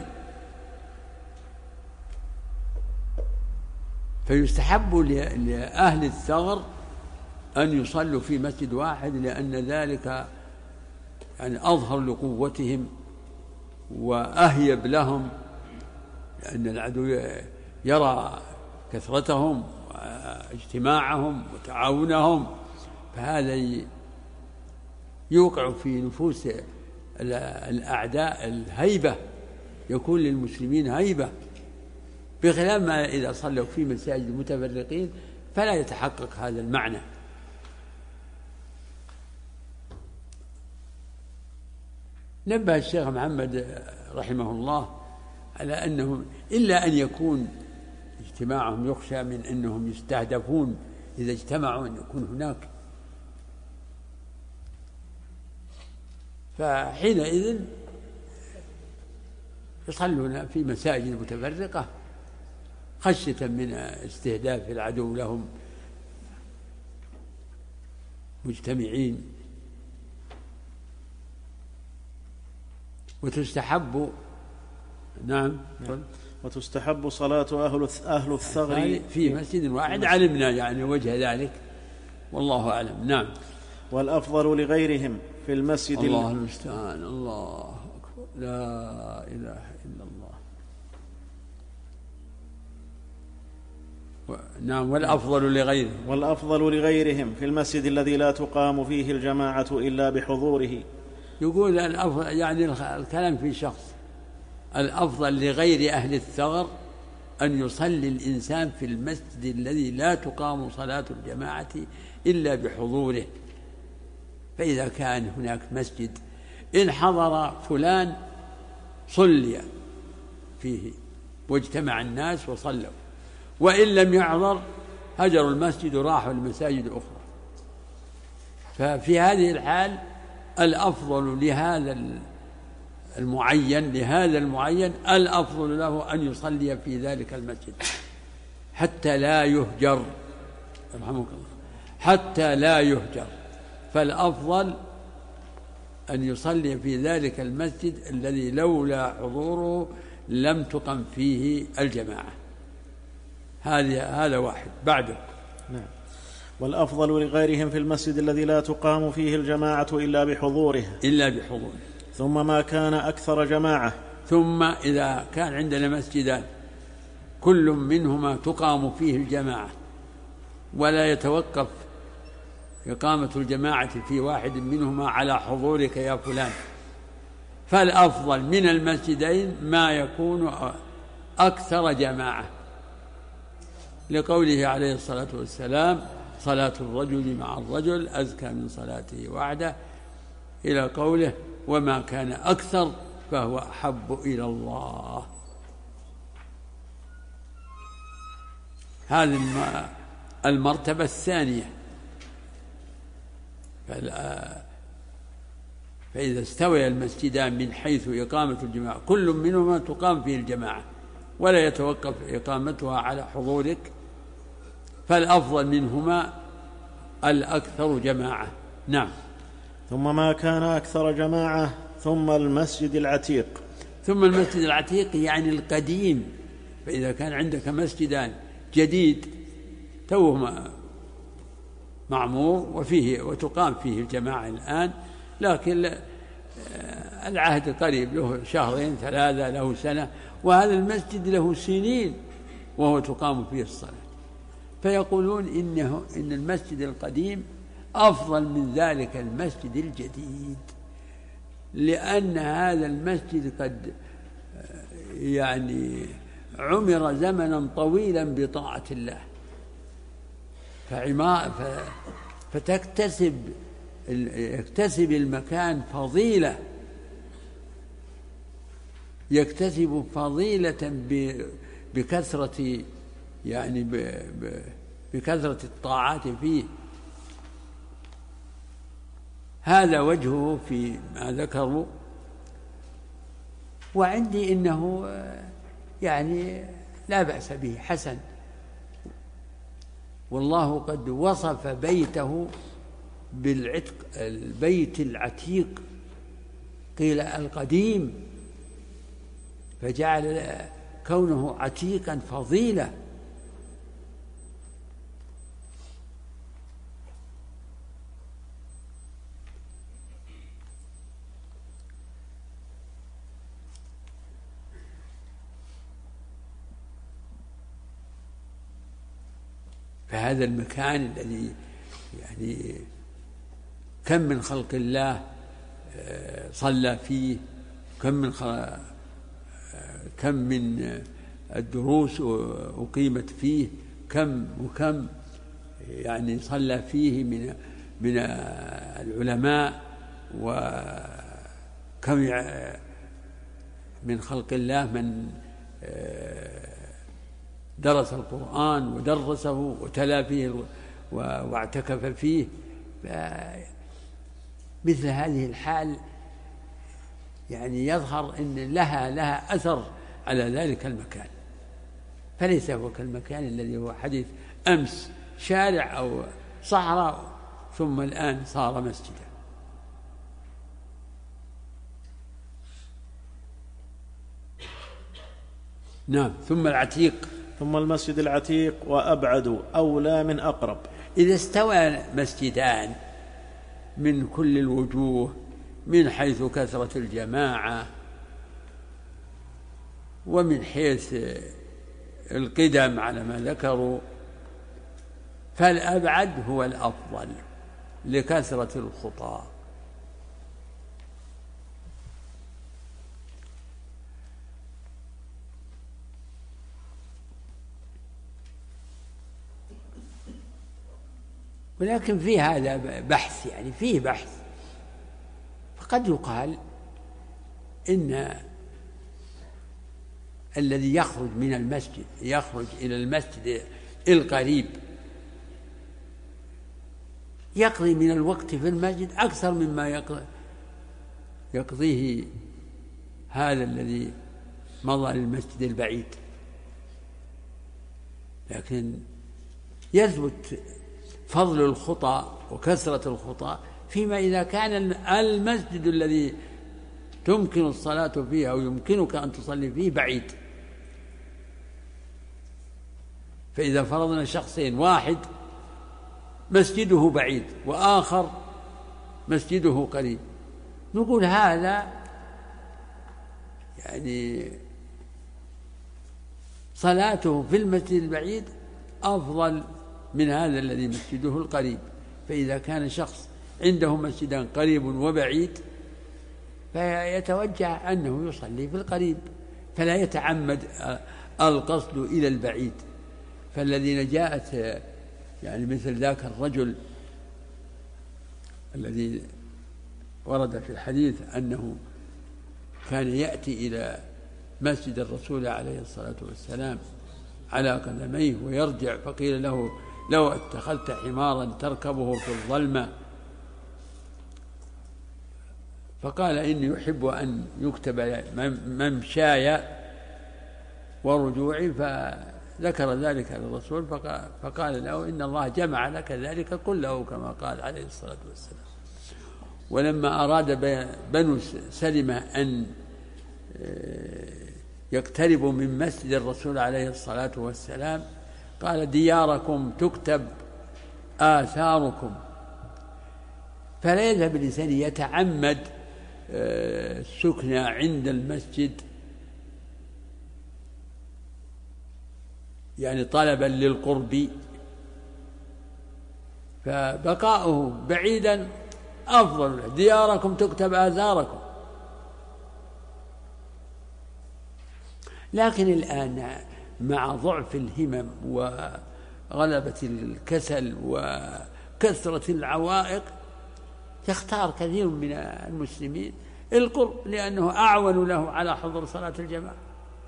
S2: فيستحب لأهل الثغر أن يصلوا في مسجد واحد، لأن ذلك يعني أظهر لقوتهم وأهيب لهم، لأن العدو يرى كثرتهم واجتماعهم وتعاونهم، فهذا يوقع في نفوس الأعداء الهيبة، يكون للمسلمين هيبة، بخلاف ما إذا صلوا في مساجد متفرقين فلا يتحقق هذا المعنى. نبه الشيخ محمد رحمه الله على أنه إلا أن يكون اجتماعهم يخشى من أنهم يستهدفون إذا اجتمعوا أن يكون هناك، فحينئذ يصلون في مساجد متفرقة خشية من استهداف العدو لهم مجتمعين. وتستحب نعم
S1: وتستحب صلاة أهل أهل الثغر
S2: في مسجد واحد، علمنا يعني وجه ذلك والله أعلم. نعم.
S1: والأفضل لغيرهم في المسجد.
S2: الله المستعان. الله أكبر. لا إله إلا الله. و... نعم. والأفضل لغيرهم
S1: والأفضل لغيرهم في المسجد الذي لا تقام فيه الجماعة إلا بحضوره.
S2: يقول الأفضل يعني الكلام في شخص، الأفضل لغير أهل الثغر أن يصلي الإنسان في المسجد الذي لا تقام صلاة الجماعة إلا بحضوره. فإذا كان هناك مسجد إن حضر فلان صلي فيه واجتمع الناس وصلوا، وإن لم يحضر هجروا المسجد وراحوا المساجد الأخرى. ففي هذه الحال الأفضل لهذا المعين لهذا المعين الأفضل له أن يصلي في ذلك المسجد حتى لا يهجر، رحمك الله، حتى لا يهجر. فالأفضل أن يصلي في ذلك المسجد الذي لولا حضوره لم تقم فيه الجماعة. هذا هذا واحد. بعده.
S1: نعم. والأفضل لغيرهم في المسجد الذي لا تقام فيه الجماعة إلا بحضوره
S2: إلا بحضوره
S1: ثم ما كان أكثر جماعة.
S2: ثم إذا كان عندنا مسجدان كل منهما تقام فيه الجماعة ولا يتوقف إقامة الجماعة في واحد منهما على حضورك يا فلان، فالأفضل من المسجدين ما يكون أكثر جماعة، لقوله عليه الصلاة والسلام: صلاة الرجل مع الرجل أزكى من صلاته وحده، إلى قوله: وما كان أكثر فهو أحب إلى الله. هذه المرتبة الثانية. فإذا استوى المسجدان من حيث إقامة الجماعة كل منهما تقام فيه الجماعة ولا يتوقف إقامتها على حضورك، فالأفضل منهما الأكثر جماعة. نعم.
S1: ثم ما كان أكثر جماعة ثم المسجد العتيق.
S2: ثم المسجد العتيق يعني القديم. فإذا كان عندك مسجدان جديد توه معمور وفيه وتقام فيه الجماعة الآن، لكن العهد قريب، له شهرين ثلاثة، له سنة، وهذا المسجد له سنين وهو تقام فيه الصلاة، فيقولون إنه إن المسجد القديم أفضل من ذلك المسجد الجديد، لأن هذا المسجد قد يعني عمر زمنا طويلا بطاعة الله، فتكتسب يكتسب المكان فضيلة يكتسب فضيلة بكثرة يعني بكثرة الطاعات فيه. هذا وجهه في ما ذكروا. وعندي إنه يعني لا بأس به، حسن، والله قد وصف بيته بالعتق، البيت العتيق، قيل القديم، فجعل كونه عتيقا فضيلة. فهذا المكان الذي يعني كم من خلق الله صلى فيه، كم من كم من الدروس أقيمت فيه، كم وكم يعني صلى فيه من من العلماء، وكم من خلق الله من درس القرآن ودرسه وتلا فيه واعتكف فيه، مثل هذه الحال يعني يظهر أن لها لها أثر على ذلك المكان، فليس هو كالمكان الذي هو حديث أمس شارع أو صحراء ثم الآن صار مسجدا. نعم. ثم العتيق،
S1: ثم المسجد العتيق وأبعد أولى من أقرب.
S2: إذا استوى مسجدان من كل الوجوه من حيث كثرة الجماعة ومن حيث القدم على ما ذكروا، فالأبعد هو الأفضل لكثرة الخطى. ولكن في هذا بحث، يعني فيه بحث، فقد يقال إن الذي يخرج من المسجد يخرج إلى المسجد القريب يقضي من الوقت في المسجد أكثر مما يقضيه هذا الذي مضى للمسجد البعيد، لكن يثبت فضل الخطى وكثرة الخطى فيما إذا كان المسجد الذي تمكن الصلاة فيه أو يمكنك أن تصلي فيه بعيد. فإذا فرضنا شخصين، واحد مسجده بعيد وآخر مسجده قريب، نقول هذا يعني صلاته في المسجد البعيد أفضل من هذا الذي مسجده القريب. فإذا كان شخص عنده مسجدان قريب وبعيد فيتوجه أنه يصلي في القريب، فلا يتعمد القصد إلى البعيد. فالذين جاءت يعني مثل ذاك الرجل الذي ورد في الحديث أنه كان يأتي إلى مسجد الرسول عليه الصلاة والسلام على قدميه ويرجع، فقيل له لو اتخذت حمارا تركبه في الظلمة، فقال إني يحب أن يكتب ممشاي ورجوعي، فذكر ذلك للرسول فقال له إن الله جمع لك ذلك كله كما قال عليه الصلاة والسلام. ولما أراد بنو سلمة أن يقتربوا من مسجد الرسول عليه الصلاة والسلام قال دياركم تكتب آثاركم، فلا يذهب الإنسان يتعمد السكنى عند المسجد يعني طلبا للقرب، فبقاؤه بعيدا أفضل. دياركم تكتب آثاركم. لكن الآن مع ضعف الهمم وغلبة الكسل وكثرة العوائق يختار كثير من المسلمين القرب، لأنه أعون له على حضور صلاة الجماعة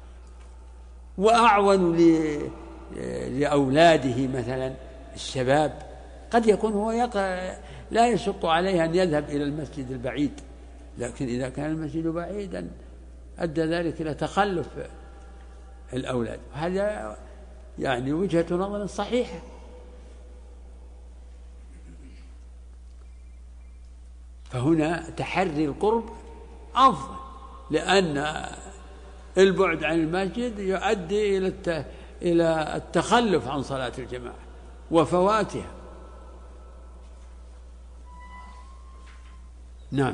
S2: وأعون لأولاده مثلا الشباب. قد يكون هو لا يشق عليه أن يذهب إلى المسجد البعيد، لكن إذا كان المسجد بعيدا أدى ذلك إلى تخلف الأولاد، هذا يعني وجهة نظر صحيحة. فهنا تحري القرب أفضل، لأن البعد عن المسجد يؤدي إلى إلى التخلف عن صلاة الجماعة وفواتها. نعم.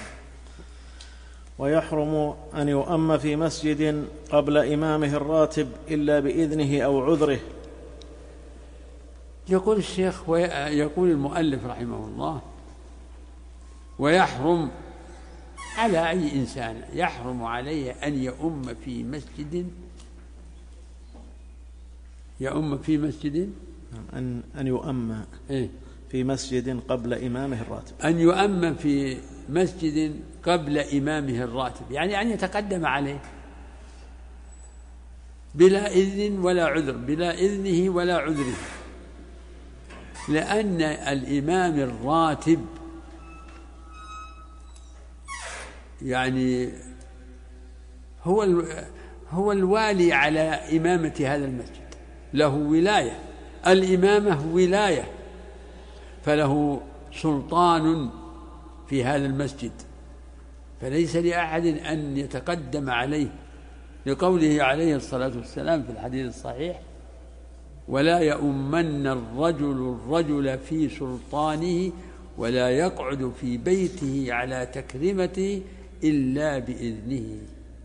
S1: ويحرم أن يؤم في مسجد قبل إمامه الراتب إلا بإذنه أو عذره.
S2: يقول الشيخ ويقول المؤلف رحمه الله ويحرم على أي إنسان يحرم عليه أن يؤم في مسجد يؤم في مسجد
S1: أن أن يؤم
S2: إيه؟
S1: في مسجد قبل إمامه الراتب،
S2: أن يؤم في مسجد قبل إمامه الراتب، يعني أن يتقدم عليه بلا إذن ولا عذر، بلا إذنه ولا عذره، لأن الإمام الراتب يعني هو هو الوالي على إمامة هذا المسجد، له ولاية، الإمامة ولاية، فله سلطان في هذا المسجد، فليس لأحد أن يتقدم عليه، لقوله عليه الصلاة والسلام في الحديث الصحيح: ولا يؤمن الرجل الرجل في سلطانه ولا يقعد في بيته على تكريمته إلا بإذنه.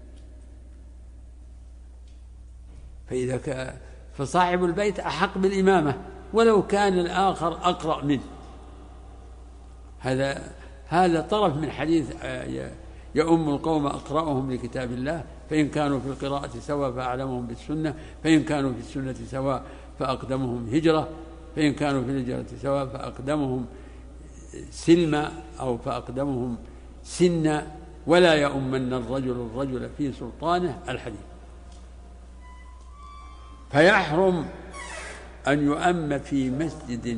S2: فإذا كان فصاحب البيت أحق بالإمامة ولو كان الآخر أقرأ منه. هذا هذا طرف من حديث يؤم القوم أقرأهم لكتاب الله، فإن كانوا في القراءة سواء فأعلمهم بالسنة، فإن كانوا في السنة سواء فأقدمهم هجرة، فإن كانوا في الهجرة سواء فأقدمهم سلما أو فأقدمهم سنا، ولا يؤمن الرجل الرجل في سلطانه، الحديث. فيحرم أن يؤم في مسجد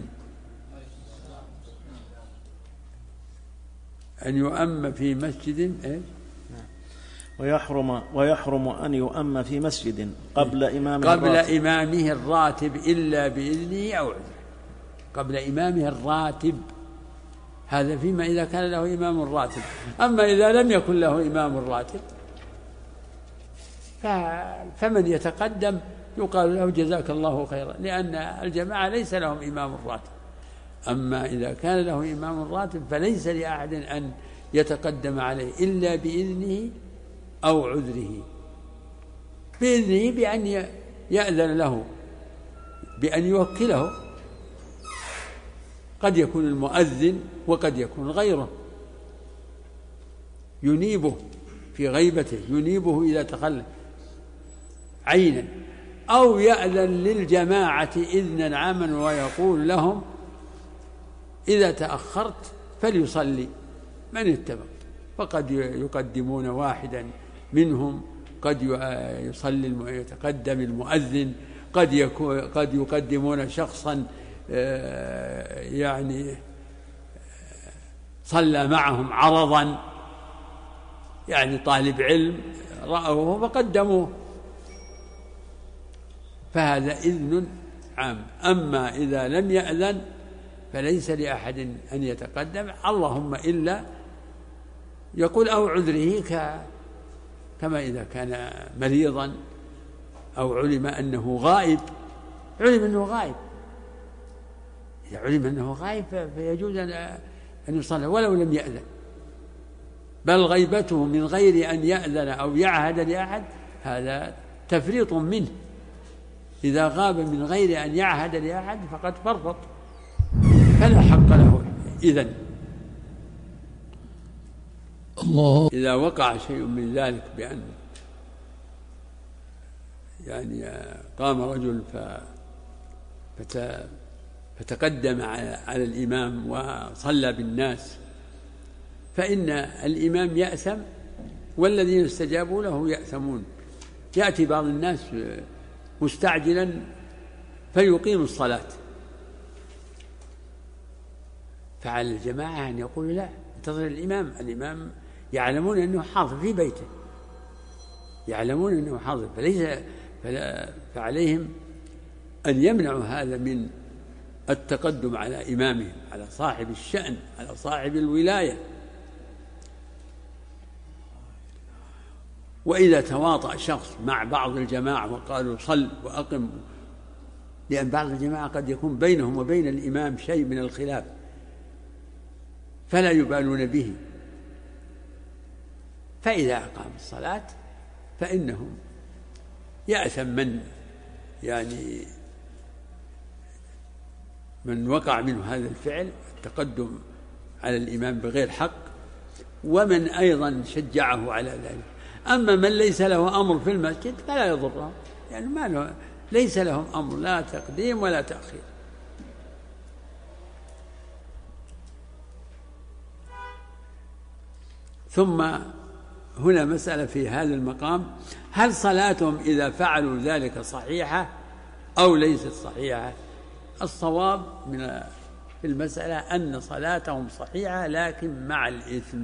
S2: أن يؤم في مسجد إيه؟
S1: ويحرم ويحرم أن يؤم في مسجد قبل إمامه
S2: قبل
S1: الراتب.
S2: إمامه الراتب إلا بإذنه أو عذره، قبل إمامه الراتب، هذا فيما إذا كان له إمام راتب. أما إذا لم يكن له إمام راتب فمن يتقدم يقال له جزاك الله خيرا، لأن الجماعة ليس لهم إمام راتب. أما إذا كان له إمام راتب فليس لأحد أن يتقدم عليه إلا بإذنه أو عذره. بإذنه بأن يأذن له، بأن يوكله، قد يكون المؤذن وقد يكون غيره، ينيبه في غيبته، ينيبه إذا تخلف عينا، أو يأذن للجماعة إذنا عاما ويقول لهم إذا تأخرت فليصلي من اتبع، فقد يقدمون واحدا منهم، قد يصلي يتقدم المؤذن، قد يكون قد يقدمون شخصا يعني صلى معهم عرضا، يعني طالب علم رأوه فقدموه، فهذا إذن عام. أما إذا لم يأذن فليس لأحد أن يتقدم، اللهم إلا يقول أو عذره، كما إذا كان مريضا أو علم أنه غائب، علم أنه غائب، إذا علم أنه غائب فيجوز أن يصلي ولو لم يأذن، بل غيبته من غير أن يأذن أو يعهد لأحد هذا تفريط منه، إذا غاب من غير أن يعهد لأحد فقد فرط، فلا حق له إذن. الله إذا وقع شيء من ذلك بأن يعني قام رجل فتقدم على الإمام وصلى بالناس، فإن الإمام يأثم والذين استجابوا له يأثمون. يأتي بعض الناس مستعجلا فيقيم الصلاة، فعلى الجماعة أن يقولوا لا، انتظر الإمام، الإمام يعلمون أنه حاضر في بيته، يعلمون أنه حاضر، فليس فعليهم أن يمنعوا هذا من التقدم على إمامهم، على صاحب الشأن، على صاحب الولاية. وإذا تواطأ شخص مع بعض الجماعة وقالوا صل وأقم، لأن بعض الجماعة قد يكون بينهم وبين الإمام شيء من الخلاف فلا يبالون به، فإذا أقام الصلاة فإنهم يأثم من يعني من وقع منه هذا الفعل، التقدم على الإمام بغير حق، ومن أيضا شجعه على ذلك. أما من ليس له أمر في المسجد فلا يضره، يعني ما له ليس لهم أمر لا تقديم ولا تأخير. ثم هنا مسألة في هذا المقام: هل صلاتهم إذا فعلوا ذلك صحيحة أو ليست صحيحة؟ الصواب من في المسألة أن صلاتهم صحيحة لكن مع الإثم.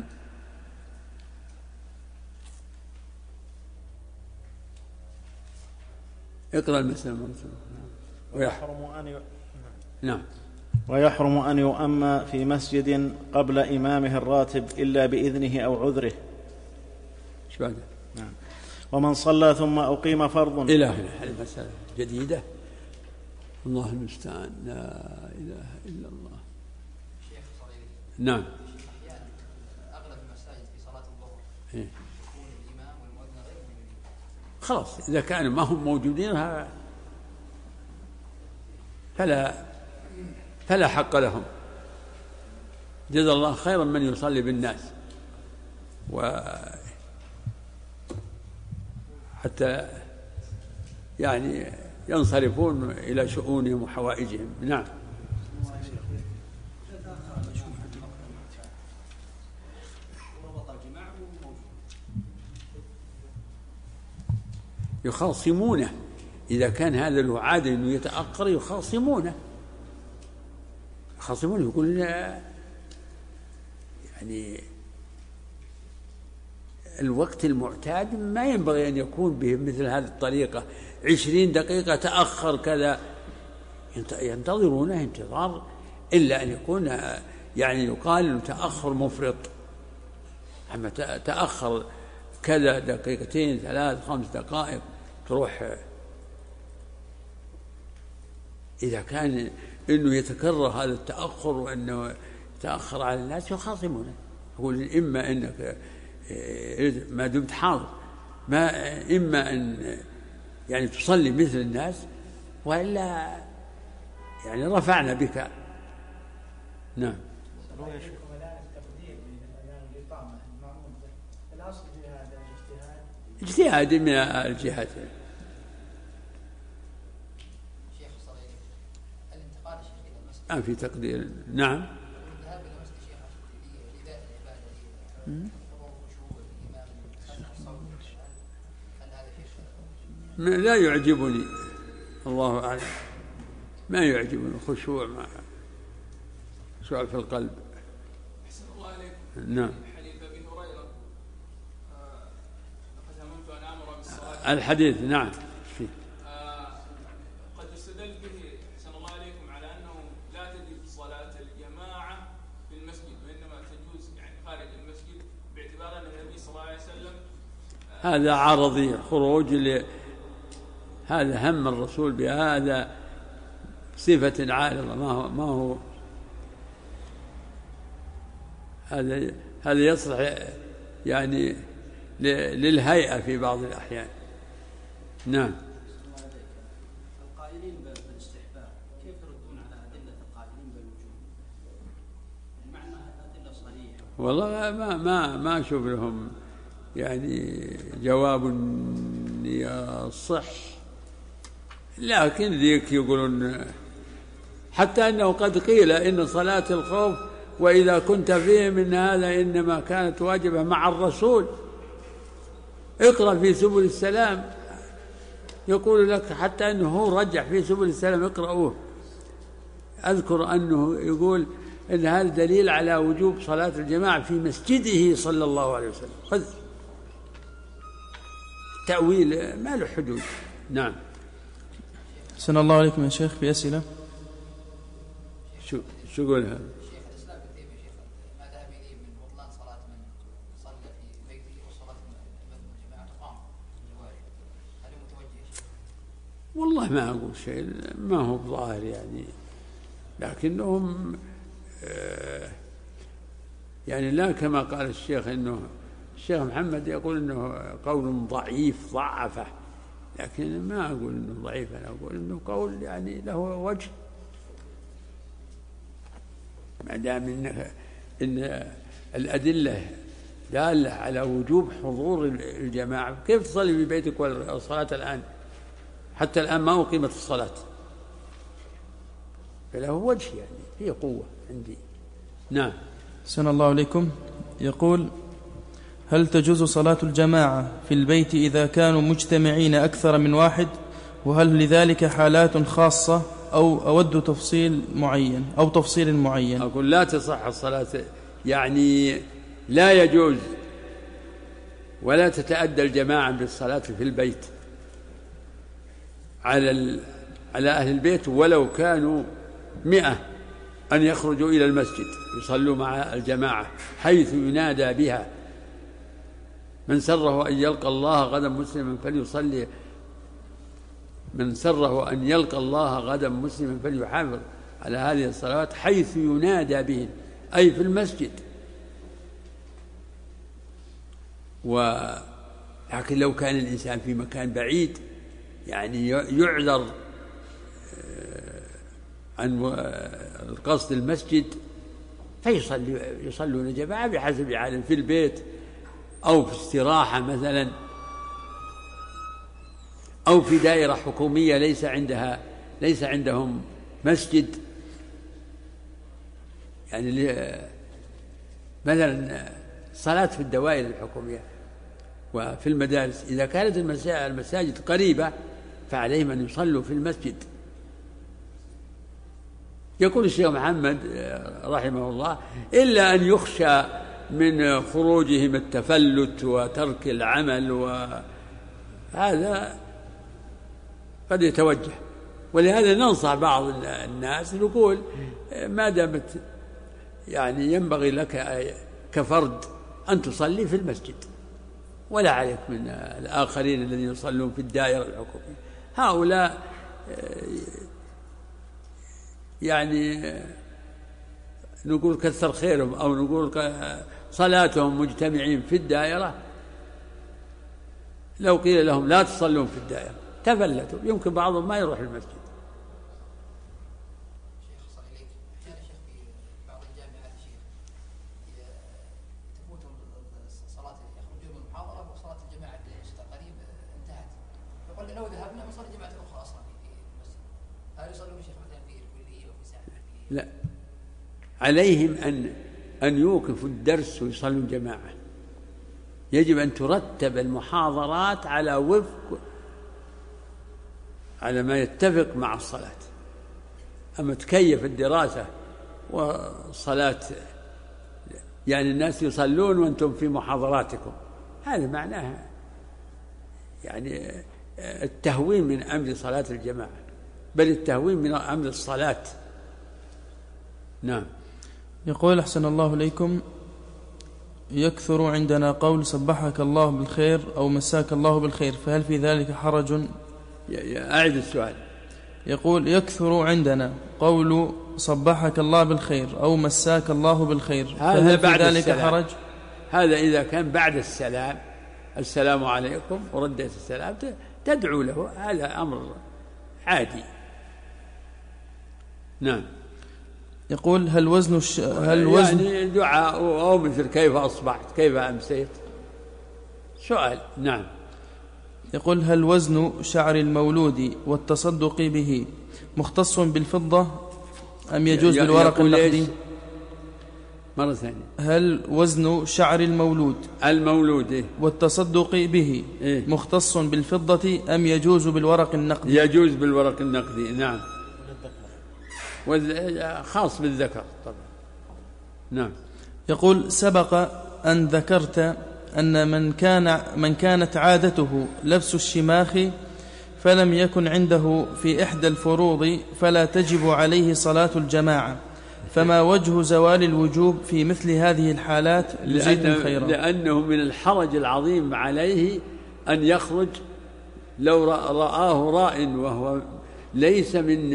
S2: اقرأ المسألة مرة.
S1: ويحرم أن ي...
S2: نعم.
S1: ويحرم أن يؤم في مسجد قبل إمامه الراتب إلا بإذنه أو عذره.
S2: ايش بعد؟
S1: نعم. ومن صلى ثم أقيم فرض
S2: إلى هنا. هذه مسألة جديدة، الله المستعان، لا إله إلا الله.
S4: شيخ صغير.
S2: نعم.
S4: أحيانا أغلب المساجد في صلاة الظهر
S2: إيه؟
S4: يكون الإمام والمؤذن غير موجودين.
S2: خلاص إذا كانوا ما هم موجودين فلا فلا حق لهم. جزا الله خيرا من يصلي بالناس وحتى يعني ينصرفون إلى شؤونهم وحوائجهم. نعم. يخاصمونه إذا كان هذا له عادة أنه يتأخر، يخاصمونه يخاصمونه يقول يعني الوقت المعتاد ما ينبغي أن يكون به مثل هذه الطريقة. عشرين دقيقة تأخر كذا، ينتظرونه انتظار، إلا أن يكون يعني يقال أنه تأخر مفرط. أما تأخر كذا دقيقتين ثلاث خمس دقائق تروح. إذا كان أنه يتكرر هذا التأخر وأنه يتأخر على الناس يخاصمونه، يقول إما أنك ما دمت حاضر، ما إما أن يعني تصلي مثل الناس وإلا يعني رفعنا بك. نعم. اجتهاد من الجهات.
S4: شيخ صغير، الانتقال الشيخ إلى المسجد
S2: آه في تقدير. نعم.
S4: الذهاب إلى المسجد شيخ لذات العبادة لحضور الخشوع الإمام الصوت، هل هذا شيء؟
S2: لا يعجبني، الله أعلم، ما يعجبني الخشوع، ما خشوع في القلب.
S5: أحسن الله عليكم.
S2: نعم.
S5: حديث أبي هريرة لقد هممت أن آمر بالصلاة.
S2: الحديث نعم فيه.
S5: قد استدل به أحسن الله عليكم على أنه لا تجوز صلاة الجماعة في المسجد، وإنما تجوز يعني خارج المسجد، باعتبار أن النبي صلى الله عليه وسلم
S2: هذا عرضي خروج ل... هذا هم الرسول بهذا صفة عارضة، ما هو ما هو هذا هذا يصلح يعني للهيئة في بعض الأحيان. نعم.
S3: القائلين بالاستحباب كيف يردون على أدلة القائلين بالوجوب؟ مع أنها أدلة صريحة.
S2: والله ما ما ما أشوف لهم يعني جواب يصح، لكن ذيك يقولون حتى أنه قد قيل إن صلاة الخوف وإذا كنت فيه من هذا إنما كانت واجبة مع الرسول. اقرأ في سبل السلام يقول لك حتى أنه هو رجع في سبل السلام، اقرأوه. أذكر أنه يقول إن هذا دليل على وجوب صلاة الجماعة في مسجده صلى الله عليه وسلم. خذ تأويل ما له حدود. نعم.
S6: أحسن الله عليكم يا شيخ. في أسئلة؟
S2: شو شو قولها؟
S4: شيخ الإسلام ابن تيمية شيخ ما ذهب إليه من بطلان صلاة من صلى في بيته وصلاة الجماعة تقام الواجب، هل متوجه شيخ؟
S2: والله ما أقول شيء، ما هو ظاهر يعني، لكنهم يعني لا كما قال الشيخ إنه الشيخ محمد يقول إنه قول ضعيف ضعفه، لكن ما أقول إنه ضعيف، أنا أقول إنه قول يعني له وجه، ما دام إن إن الأدلة دالة على وجوب حضور الجماعة. كيف تصلي في بيتك والصلاة الآن حتى الآن ما أقيمت الصلاة؟ فله وجه يعني، فيه قوة عندي. نعم.
S6: أحسن الله عليكم. يقول: هل تجوز صلاة الجماعة في البيت إذا كانوا مجتمعين أكثر من واحد؟ وهل لذلك حالات خاصة أو أود تفصيل معين أو تفصيل معين؟
S2: أقول لا تصح الصلاة، يعني لا يجوز ولا تتأدى الجماعة بالصلاة في البيت على على أهل البيت ولو كانوا مئة أن يخرجوا إلى المسجد يصلوا مع الجماعة حيث ينادى بها: من سره أن يلقى الله غدا مسلما فليصلي من سره أن يلقى الله غدا مسلما فليحافظ على هذه الصلوات حيث ينادى بهم، أي في المسجد. ولكن لو كان الإنسان في مكان بعيد يعني يعذر عن القصد المسجد فيصلي يصلون جماعة بحسب حالهم في البيت أو في استراحة مثلا أو في دائرة حكومية ليس عندها ليس عندهم مسجد، يعني مثلا صلاة في الدوائر الحكومية وفي المدارس. إذا كانت المساجد قريبة فعليهم أن يصلوا في المسجد. يقول الشيخ محمد رحمه الله: إلا أن يخشى من خروجهم التفلت وترك العمل، وهذا قد يتوجه. ولهذا ننصح بعض الناس نقول ما دامت يعني ينبغي لك كفرد أن تصلي في المسجد ولا عليك من الآخرين الذين يصلون في الدائرة الحكومية. هؤلاء يعني نقول كثر خيرهم أو نقول صلاتهم مجتمعين في الدائرة. لو قيل لهم لا تصلون في الدائرة تفلتوا، يمكن بعضهم ما يروح المسجد.
S4: شيخ صلى الله عليه وسلم شيخ في بعض الجامعات شيخ تفوتهم صلاة يخرجون من المحاضرة وصلاة الجماعة قريب انتهت، يقول لو ذهبنا نصلي جماعة أخرى أصلا في المسجد. هل يصلون شيخ مثلا في الكلية وفي ساعة؟
S2: لا، عليهم أن أن يوقفوا الدرس ويصلوا جماعة. يجب أن ترتب المحاضرات على وفق على ما يتفق مع الصلاة. أما تكيف الدراسة والصلاة يعني الناس يصلون وأنتم في محاضراتكم، هذا معناها يعني التهوين من أمر صلاة الجماعة، بل التهوين من أمر الصلاة. نعم.
S6: يقول: أحسن الله إليكم، يكثر عندنا قول صبحك الله بالخير أو مساك الله بالخير، فهل في ذلك حرج؟
S2: أعد السؤال.
S6: يقول: يكثر عندنا قول صبحك الله بالخير أو مساك الله بالخير، فهل في ذلك السلام. حرج؟
S2: هذا إذا كان بعد السلام، السلام عليكم وردت السلام تدعو له، هذا أمر عادي. نعم.
S6: يقول: هل وزن الش... هل وزن
S2: يعني دعاء أو مثل كيف أصبحت كيف أمسيت سؤال. نعم.
S6: يقول: هل وزن شعر المولود والتصدق به مختص بالفضة أم يجوز بالورق النقدي؟
S2: مرة ثانية.
S6: هل وزن شعر المولود
S2: المولود والتصدق
S6: به إيه؟ مختص بالفضة أم يجوز بالورق النقدي؟
S2: يجوز بالورق النقدي. نعم. خاص بالذكر طبعا. نعم.
S6: يقول: سبق أن ذكرت أن من كان من كانت عادته لبس الشماخ فلم يكن عنده في إحدى الفروض فلا تجب عليه صلاة الجماعة، فما وجه زوال الوجوب في مثل هذه الحالات؟
S2: لأنه, لأنه من الحرج العظيم عليه أن يخرج لو رآه راء وهو ليس من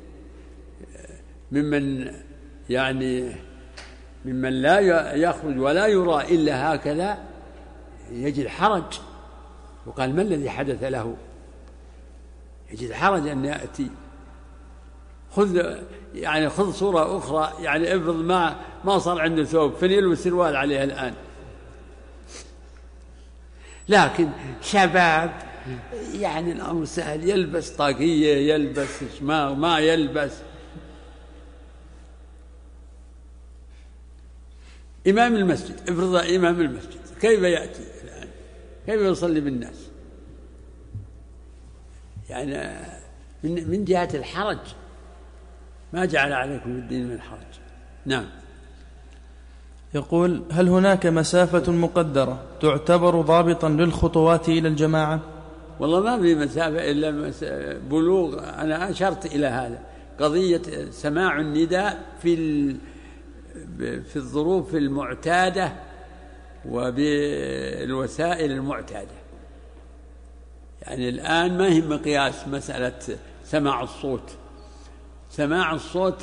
S2: ممن يعني ممن لا يخرج ولا يرى إلا هكذا، يجد حرج. وقال: ما الذي حدث له؟ يجد حرج أن يأتي. خذ يعني خذ صورة أخرى، يعني افرض ما ما صار عنده ثوب فنيل وسروال عليه الآن، لكن شباب يعني الأمر سهل، يلبس طاقية يلبس شماغ ما يلبس. إمام المسجد، افرض إمام المسجد كيف يأتي الآن؟ كيف يصلي بالناس؟ يعني من من جهة الحرج، ما جعل عليكم في الدين من حرج. نعم.
S6: يقول: هل هناك مسافة مقدرة تعتبر ضابطا للخطوات إلى الجماعة؟
S2: والله ما في مسافة إلا بلوغ. أنا أشرت إلى هذا، قضية سماع النداء في في الظروف المعتادة وبالوسائل المعتادة. يعني الآن ما هي مقياس مسألة سماع الصوت. سماع الصوت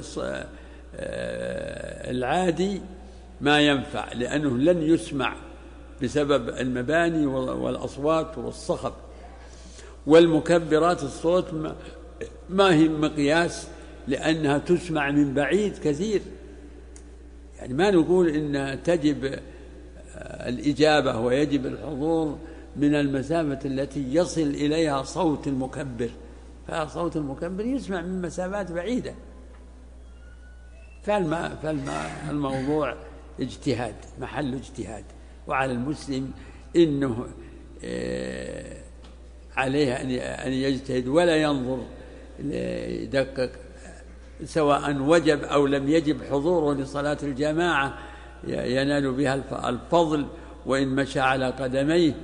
S2: بالعادي ما ينفع، لأنه لن يسمع بسبب المباني والأصوات والصخب، والمكبرات الصوت ما هي مقياس، لأنها تسمع من بعيد كثير. يعني ما نقول إن تجب الإجابة ويجب الحضور من المسافة التي يصل إليها صوت المكبر، فصوت المكبر يسمع من مسافات بعيدة. فالموضوع اجتهاد، محل اجتهاد، وعلى المسلم إنه عليه أن يجتهد ولا ينظر يدقق سواء وجب أو لم يجب حضوره لصلاة الجماعة، ينال بها الفضل، وإن مشى على قدميه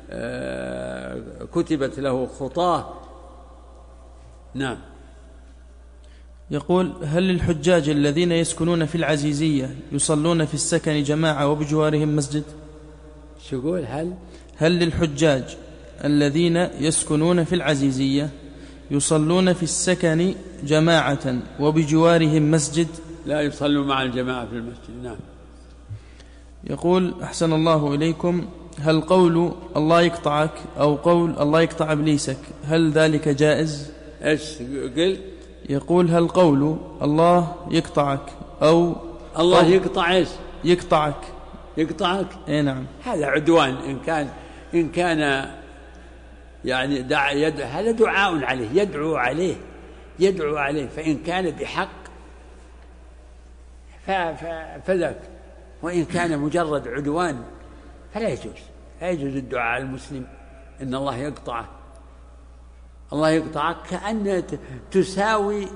S2: كتبت له خطاه. نعم.
S6: يقول: هل للحجاج الذين يسكنون في العزيزية يصلون في السكن جماعة وبجوارهم مسجد؟
S2: شو يقول؟ هل
S6: هل للحجاج الذين يسكنون في العزيزية يصلون في السكن جماعة وبجوارهم مسجد؟
S2: لا يصلون مع الجماعة في المسجد. نعم.
S6: يقول: أحسن الله إليكم، هل قول الله يقطعك أو قول الله يقطع إبليسك هل ذلك جائز؟
S2: إيش قل؟
S6: يقول: هل قول الله يقطعك أو
S2: الله يقطع إيش؟
S6: يقطعك
S2: يقطعك؟
S6: إيه نعم.
S2: هذا عدوان. إن كان إن كان يعني دع يد... هذا دعاء عليه، يدعو عليه يدعو عليه فإن كان بحق ف... ف... فذاك، وإن كان مجرد عدوان فلا يجوز. لا يجوز الدعاء على المسلم إن الله يقطعه. الله يقطعك كأن تساوي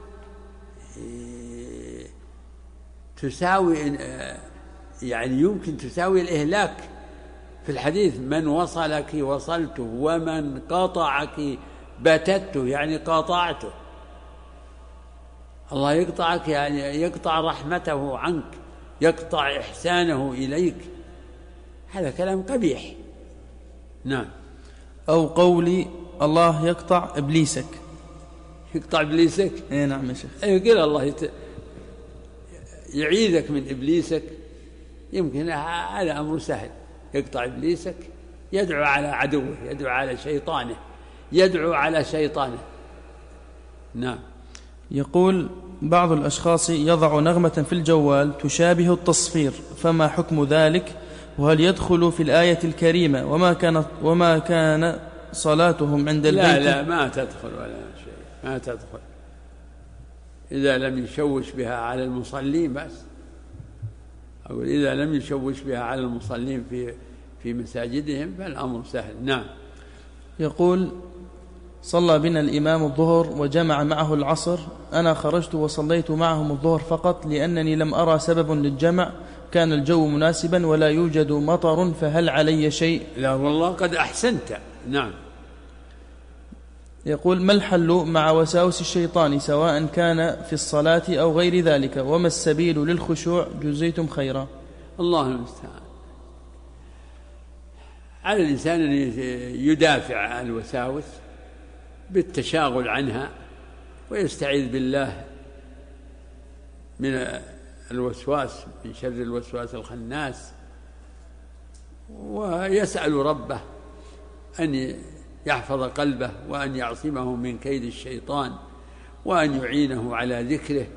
S2: تساوي يعني يمكن تساوي الإهلاك. في الحديث: من وصلك وصلته ومن قطعك بتته، يعني قاطعته. الله يقطعك يعني يقطع رحمته عنك، يقطع إحسانه إليك. هذا كلام قبيح. نعم.
S6: أو قولي الله يقطع إبليسك.
S2: يقطع إبليسك؟
S6: إيه نعم يا شيخ.
S2: أيوة، قل الله يت... يعيذك من إبليسك. يمكن هذا أمر سهل. يقطع إبليسك، يدعو على عدوه، يدعو على شيطانه، يدعو على شيطانه. نعم.
S6: يقول: بعض الأشخاص يضع نغمة في الجوال تشابه التصفير، فما حكم ذلك؟ وهل يدخل في الآية الكريمة وما كانت وما كان صلاتهم عند البيت؟
S2: لا لا ما تدخل ولا شيء، ما تدخل إذا لم يشوش بها على المصلين. بس أقول إذا لم يشوش بها على المصلين في في مساجدهم فالأمر سهل. نعم.
S6: يقول: صلى بنا الإمام الظهر وجمع معه العصر، أنا خرجت وصليت معهم الظهر فقط لأنني لم أرى سبب للجمع، كان الجو مناسبا ولا يوجد مطر، فهل علي شيء؟
S2: لا والله قد أحسنت. نعم.
S6: يقول: ما الحل مع وساوس الشيطان سواء كان في الصلاة أو غير ذلك، وما السبيل للخشوع؟ جزيتم خيرا.
S2: الله المستعان. على الإنسان أن يدافع عن الوساوس بالتشاغل عنها، ويستعيذ بالله من الوسواس، من شر الوسواس الخناس، ويسأل ربه أن يحفظ قلبه وأن يعصمه من كيد الشيطان وأن يعينه على ذكره.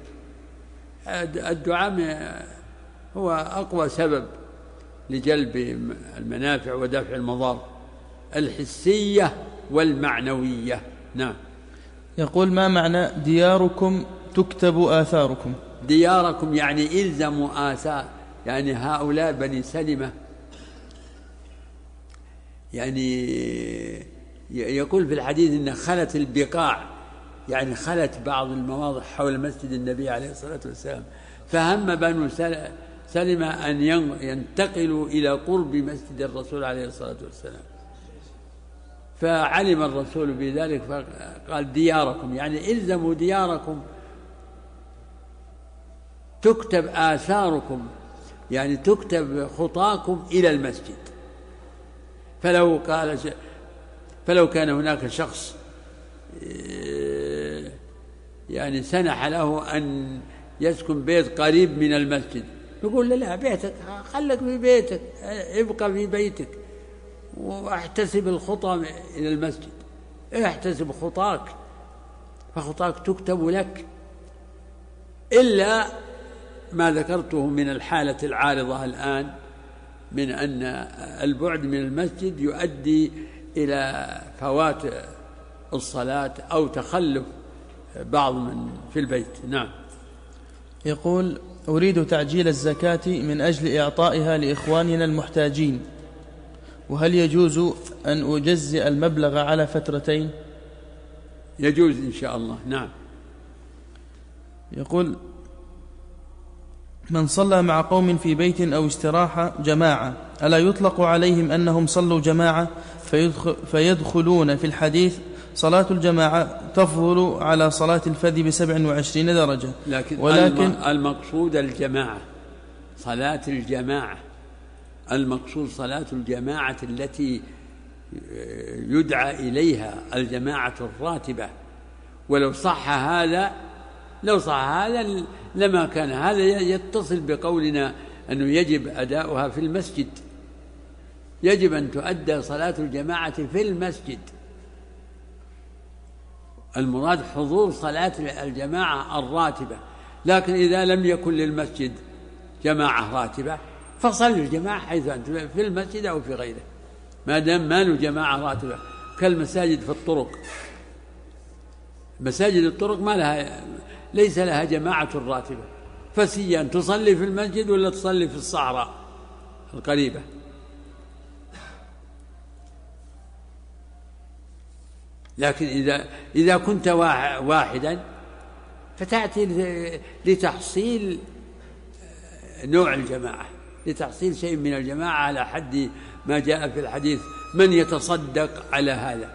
S2: الدعاء هو أقوى سبب لجلب المنافع ودفع المضار الحسية والمعنوية. نعم.
S6: يقول: ما معنى دياركم تكتب آثاركم؟
S2: دياركم يعني إلزموا آثار، يعني هؤلاء بني سلمة يعني يقول في الحديث إن خلت البقاع، يعني خلت بعض المواضع حول مسجد النبي عليه الصلاة والسلام، فهم بنو سلمة أن ينتقلوا إلى قرب مسجد الرسول عليه الصلاة والسلام، فعلم الرسول بذلك فقال دياركم، يعني إلزموا دياركم تكتب آثاركم، يعني تكتب خطاكم إلى المسجد. فلو قال فلو كان هناك شخص يعني سنح له أن يسكن بيت قريب من المسجد، يقول له لا، بيتك خلك في بيتك، ابقى في بيتك واحتسب الخطى إلى المسجد، احتسب خطاك، فخطاك تكتب لك، إلا ما ذكرته من الحالة العارضة الآن من أن البعد من المسجد يؤدي إلى فوات الصلاة أو تخلف بعض من في البيت. نعم.
S6: يقول: أريد تعجيل الزكاة من أجل إعطائها لإخواننا المحتاجين، وهل يجوز أن أجزئ المبلغ على فترتين؟
S2: يجوز إن شاء الله. نعم.
S6: يقول: من صلى مع قوم في بيت أو استراحة جماعة ألا يطلق عليهم أنهم صلوا جماعة فيدخلون في الحديث صلاة الجماعة تفضل على صلاة الفذ بسبع وعشرين درجة؟
S2: لكن ولكن المقصود الجماعة، صلاة الجماعة، المقصود صلاة الجماعة التي يدعى إليها الجماعة الراتبة. ولو صح هذا لو صح هذا لما كان هذا يتصل بقولنا أنه يجب أداؤها في المسجد، يجب أن تؤدى صلاة الجماعة في المسجد. المراد حضور صلاة الجماعة الراتبة، لكن إذا لم يكن للمسجد جماعة راتبة فصل الجماعة حيث أنت، في المسجد أو في غيره، ما دام ما له جماعة راتبة، كالمساجد في الطرق. مساجد الطرق ما لها ليس لها جماعة راتبة، فسيا تصلي في المسجد ولا تصلي في الصحراء القريبة. لكن إذا إذا كنت واحدا فتأتي لتحصيل نوع الجماعة، لتحصيل شيء من الجماعة على حد ما جاء في الحديث من يتصدق على هذا.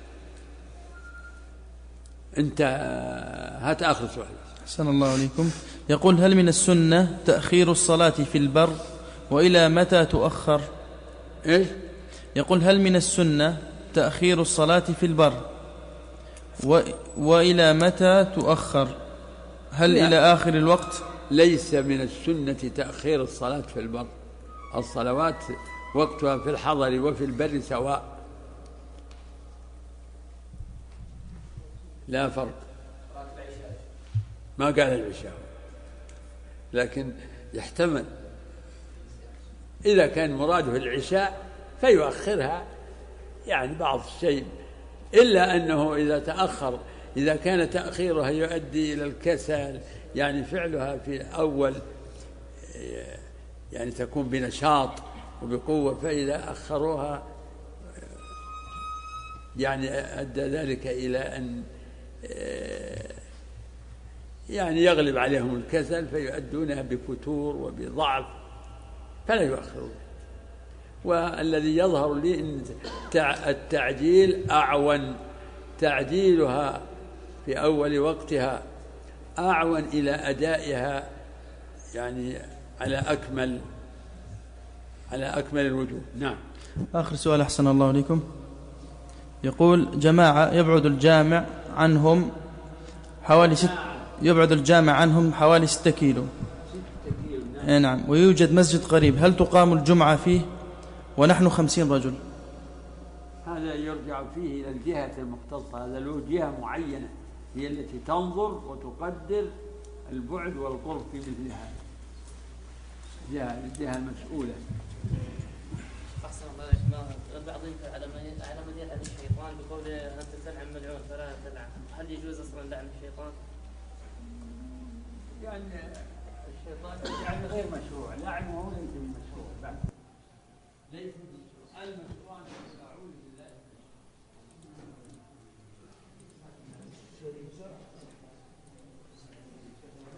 S2: أنت هات آخر سؤال.
S6: أحسن الله عليكم. يقول: هل من السنة تأخير الصلاة في البر، وإلى متى تؤخر؟
S2: إيش؟
S6: يقول: هل من السنة تأخير الصلاة في البر، و... وإلى متى تؤخر؟ هل لا. إلى آخر الوقت؟
S2: ليس من السنة تأخير الصلاة في البر، الصلوات وقتها في الحضر وفي البر سواء، لا فرق. ما قال العشاء، لكن يحتمل إذا كان مراده العشاء فيؤخرها يعني بعض الشيء، إلا أنه إذا تأخر، إذا كان تأخيرها يؤدي إلى الكسل، يعني فعلها في أول يعني تكون بنشاط وبقوة، فإذا أخروها يعني أدى ذلك إلى أن يعني يغلب عليهم الكسل فيؤدونها بفتور وبضعف، فلا يؤخرون. والذي يظهر لي أن التعجيل أعون، تعجيلها في أول وقتها أعون إلى أدائها يعني على أكمل على أكمل الوجوه. نعم.
S6: آخر سؤال أحسن الله عليكم. يقول: جماعة يبعد الجامع عنهم حوالي ست يبعد الجامع عنهم حوالي ستة كيلو. نعم. ويوجد مسجد قريب، هل تقام الجمعة فيه؟ ونحن خمسين رجل.
S2: هذا يرجع فيه إلى الجهة المختصة، هذا له جهة معينة هي التي تنظر وتقدر البعد والقرب في مثل هذا، جهة الجهة المسؤولة.
S3: أحسن الله عليك. البعض ينكر على على من يلعن الشيطان بقوله أنت تلعن ملعون فلا تلعن، هل يجوز أصلا لعن الشيطان؟
S2: يعني الشيطان يعني غير مشروع، لعنه ليس بمشروع بعد. ليس بمشروع، المشروع أعوذ بالله.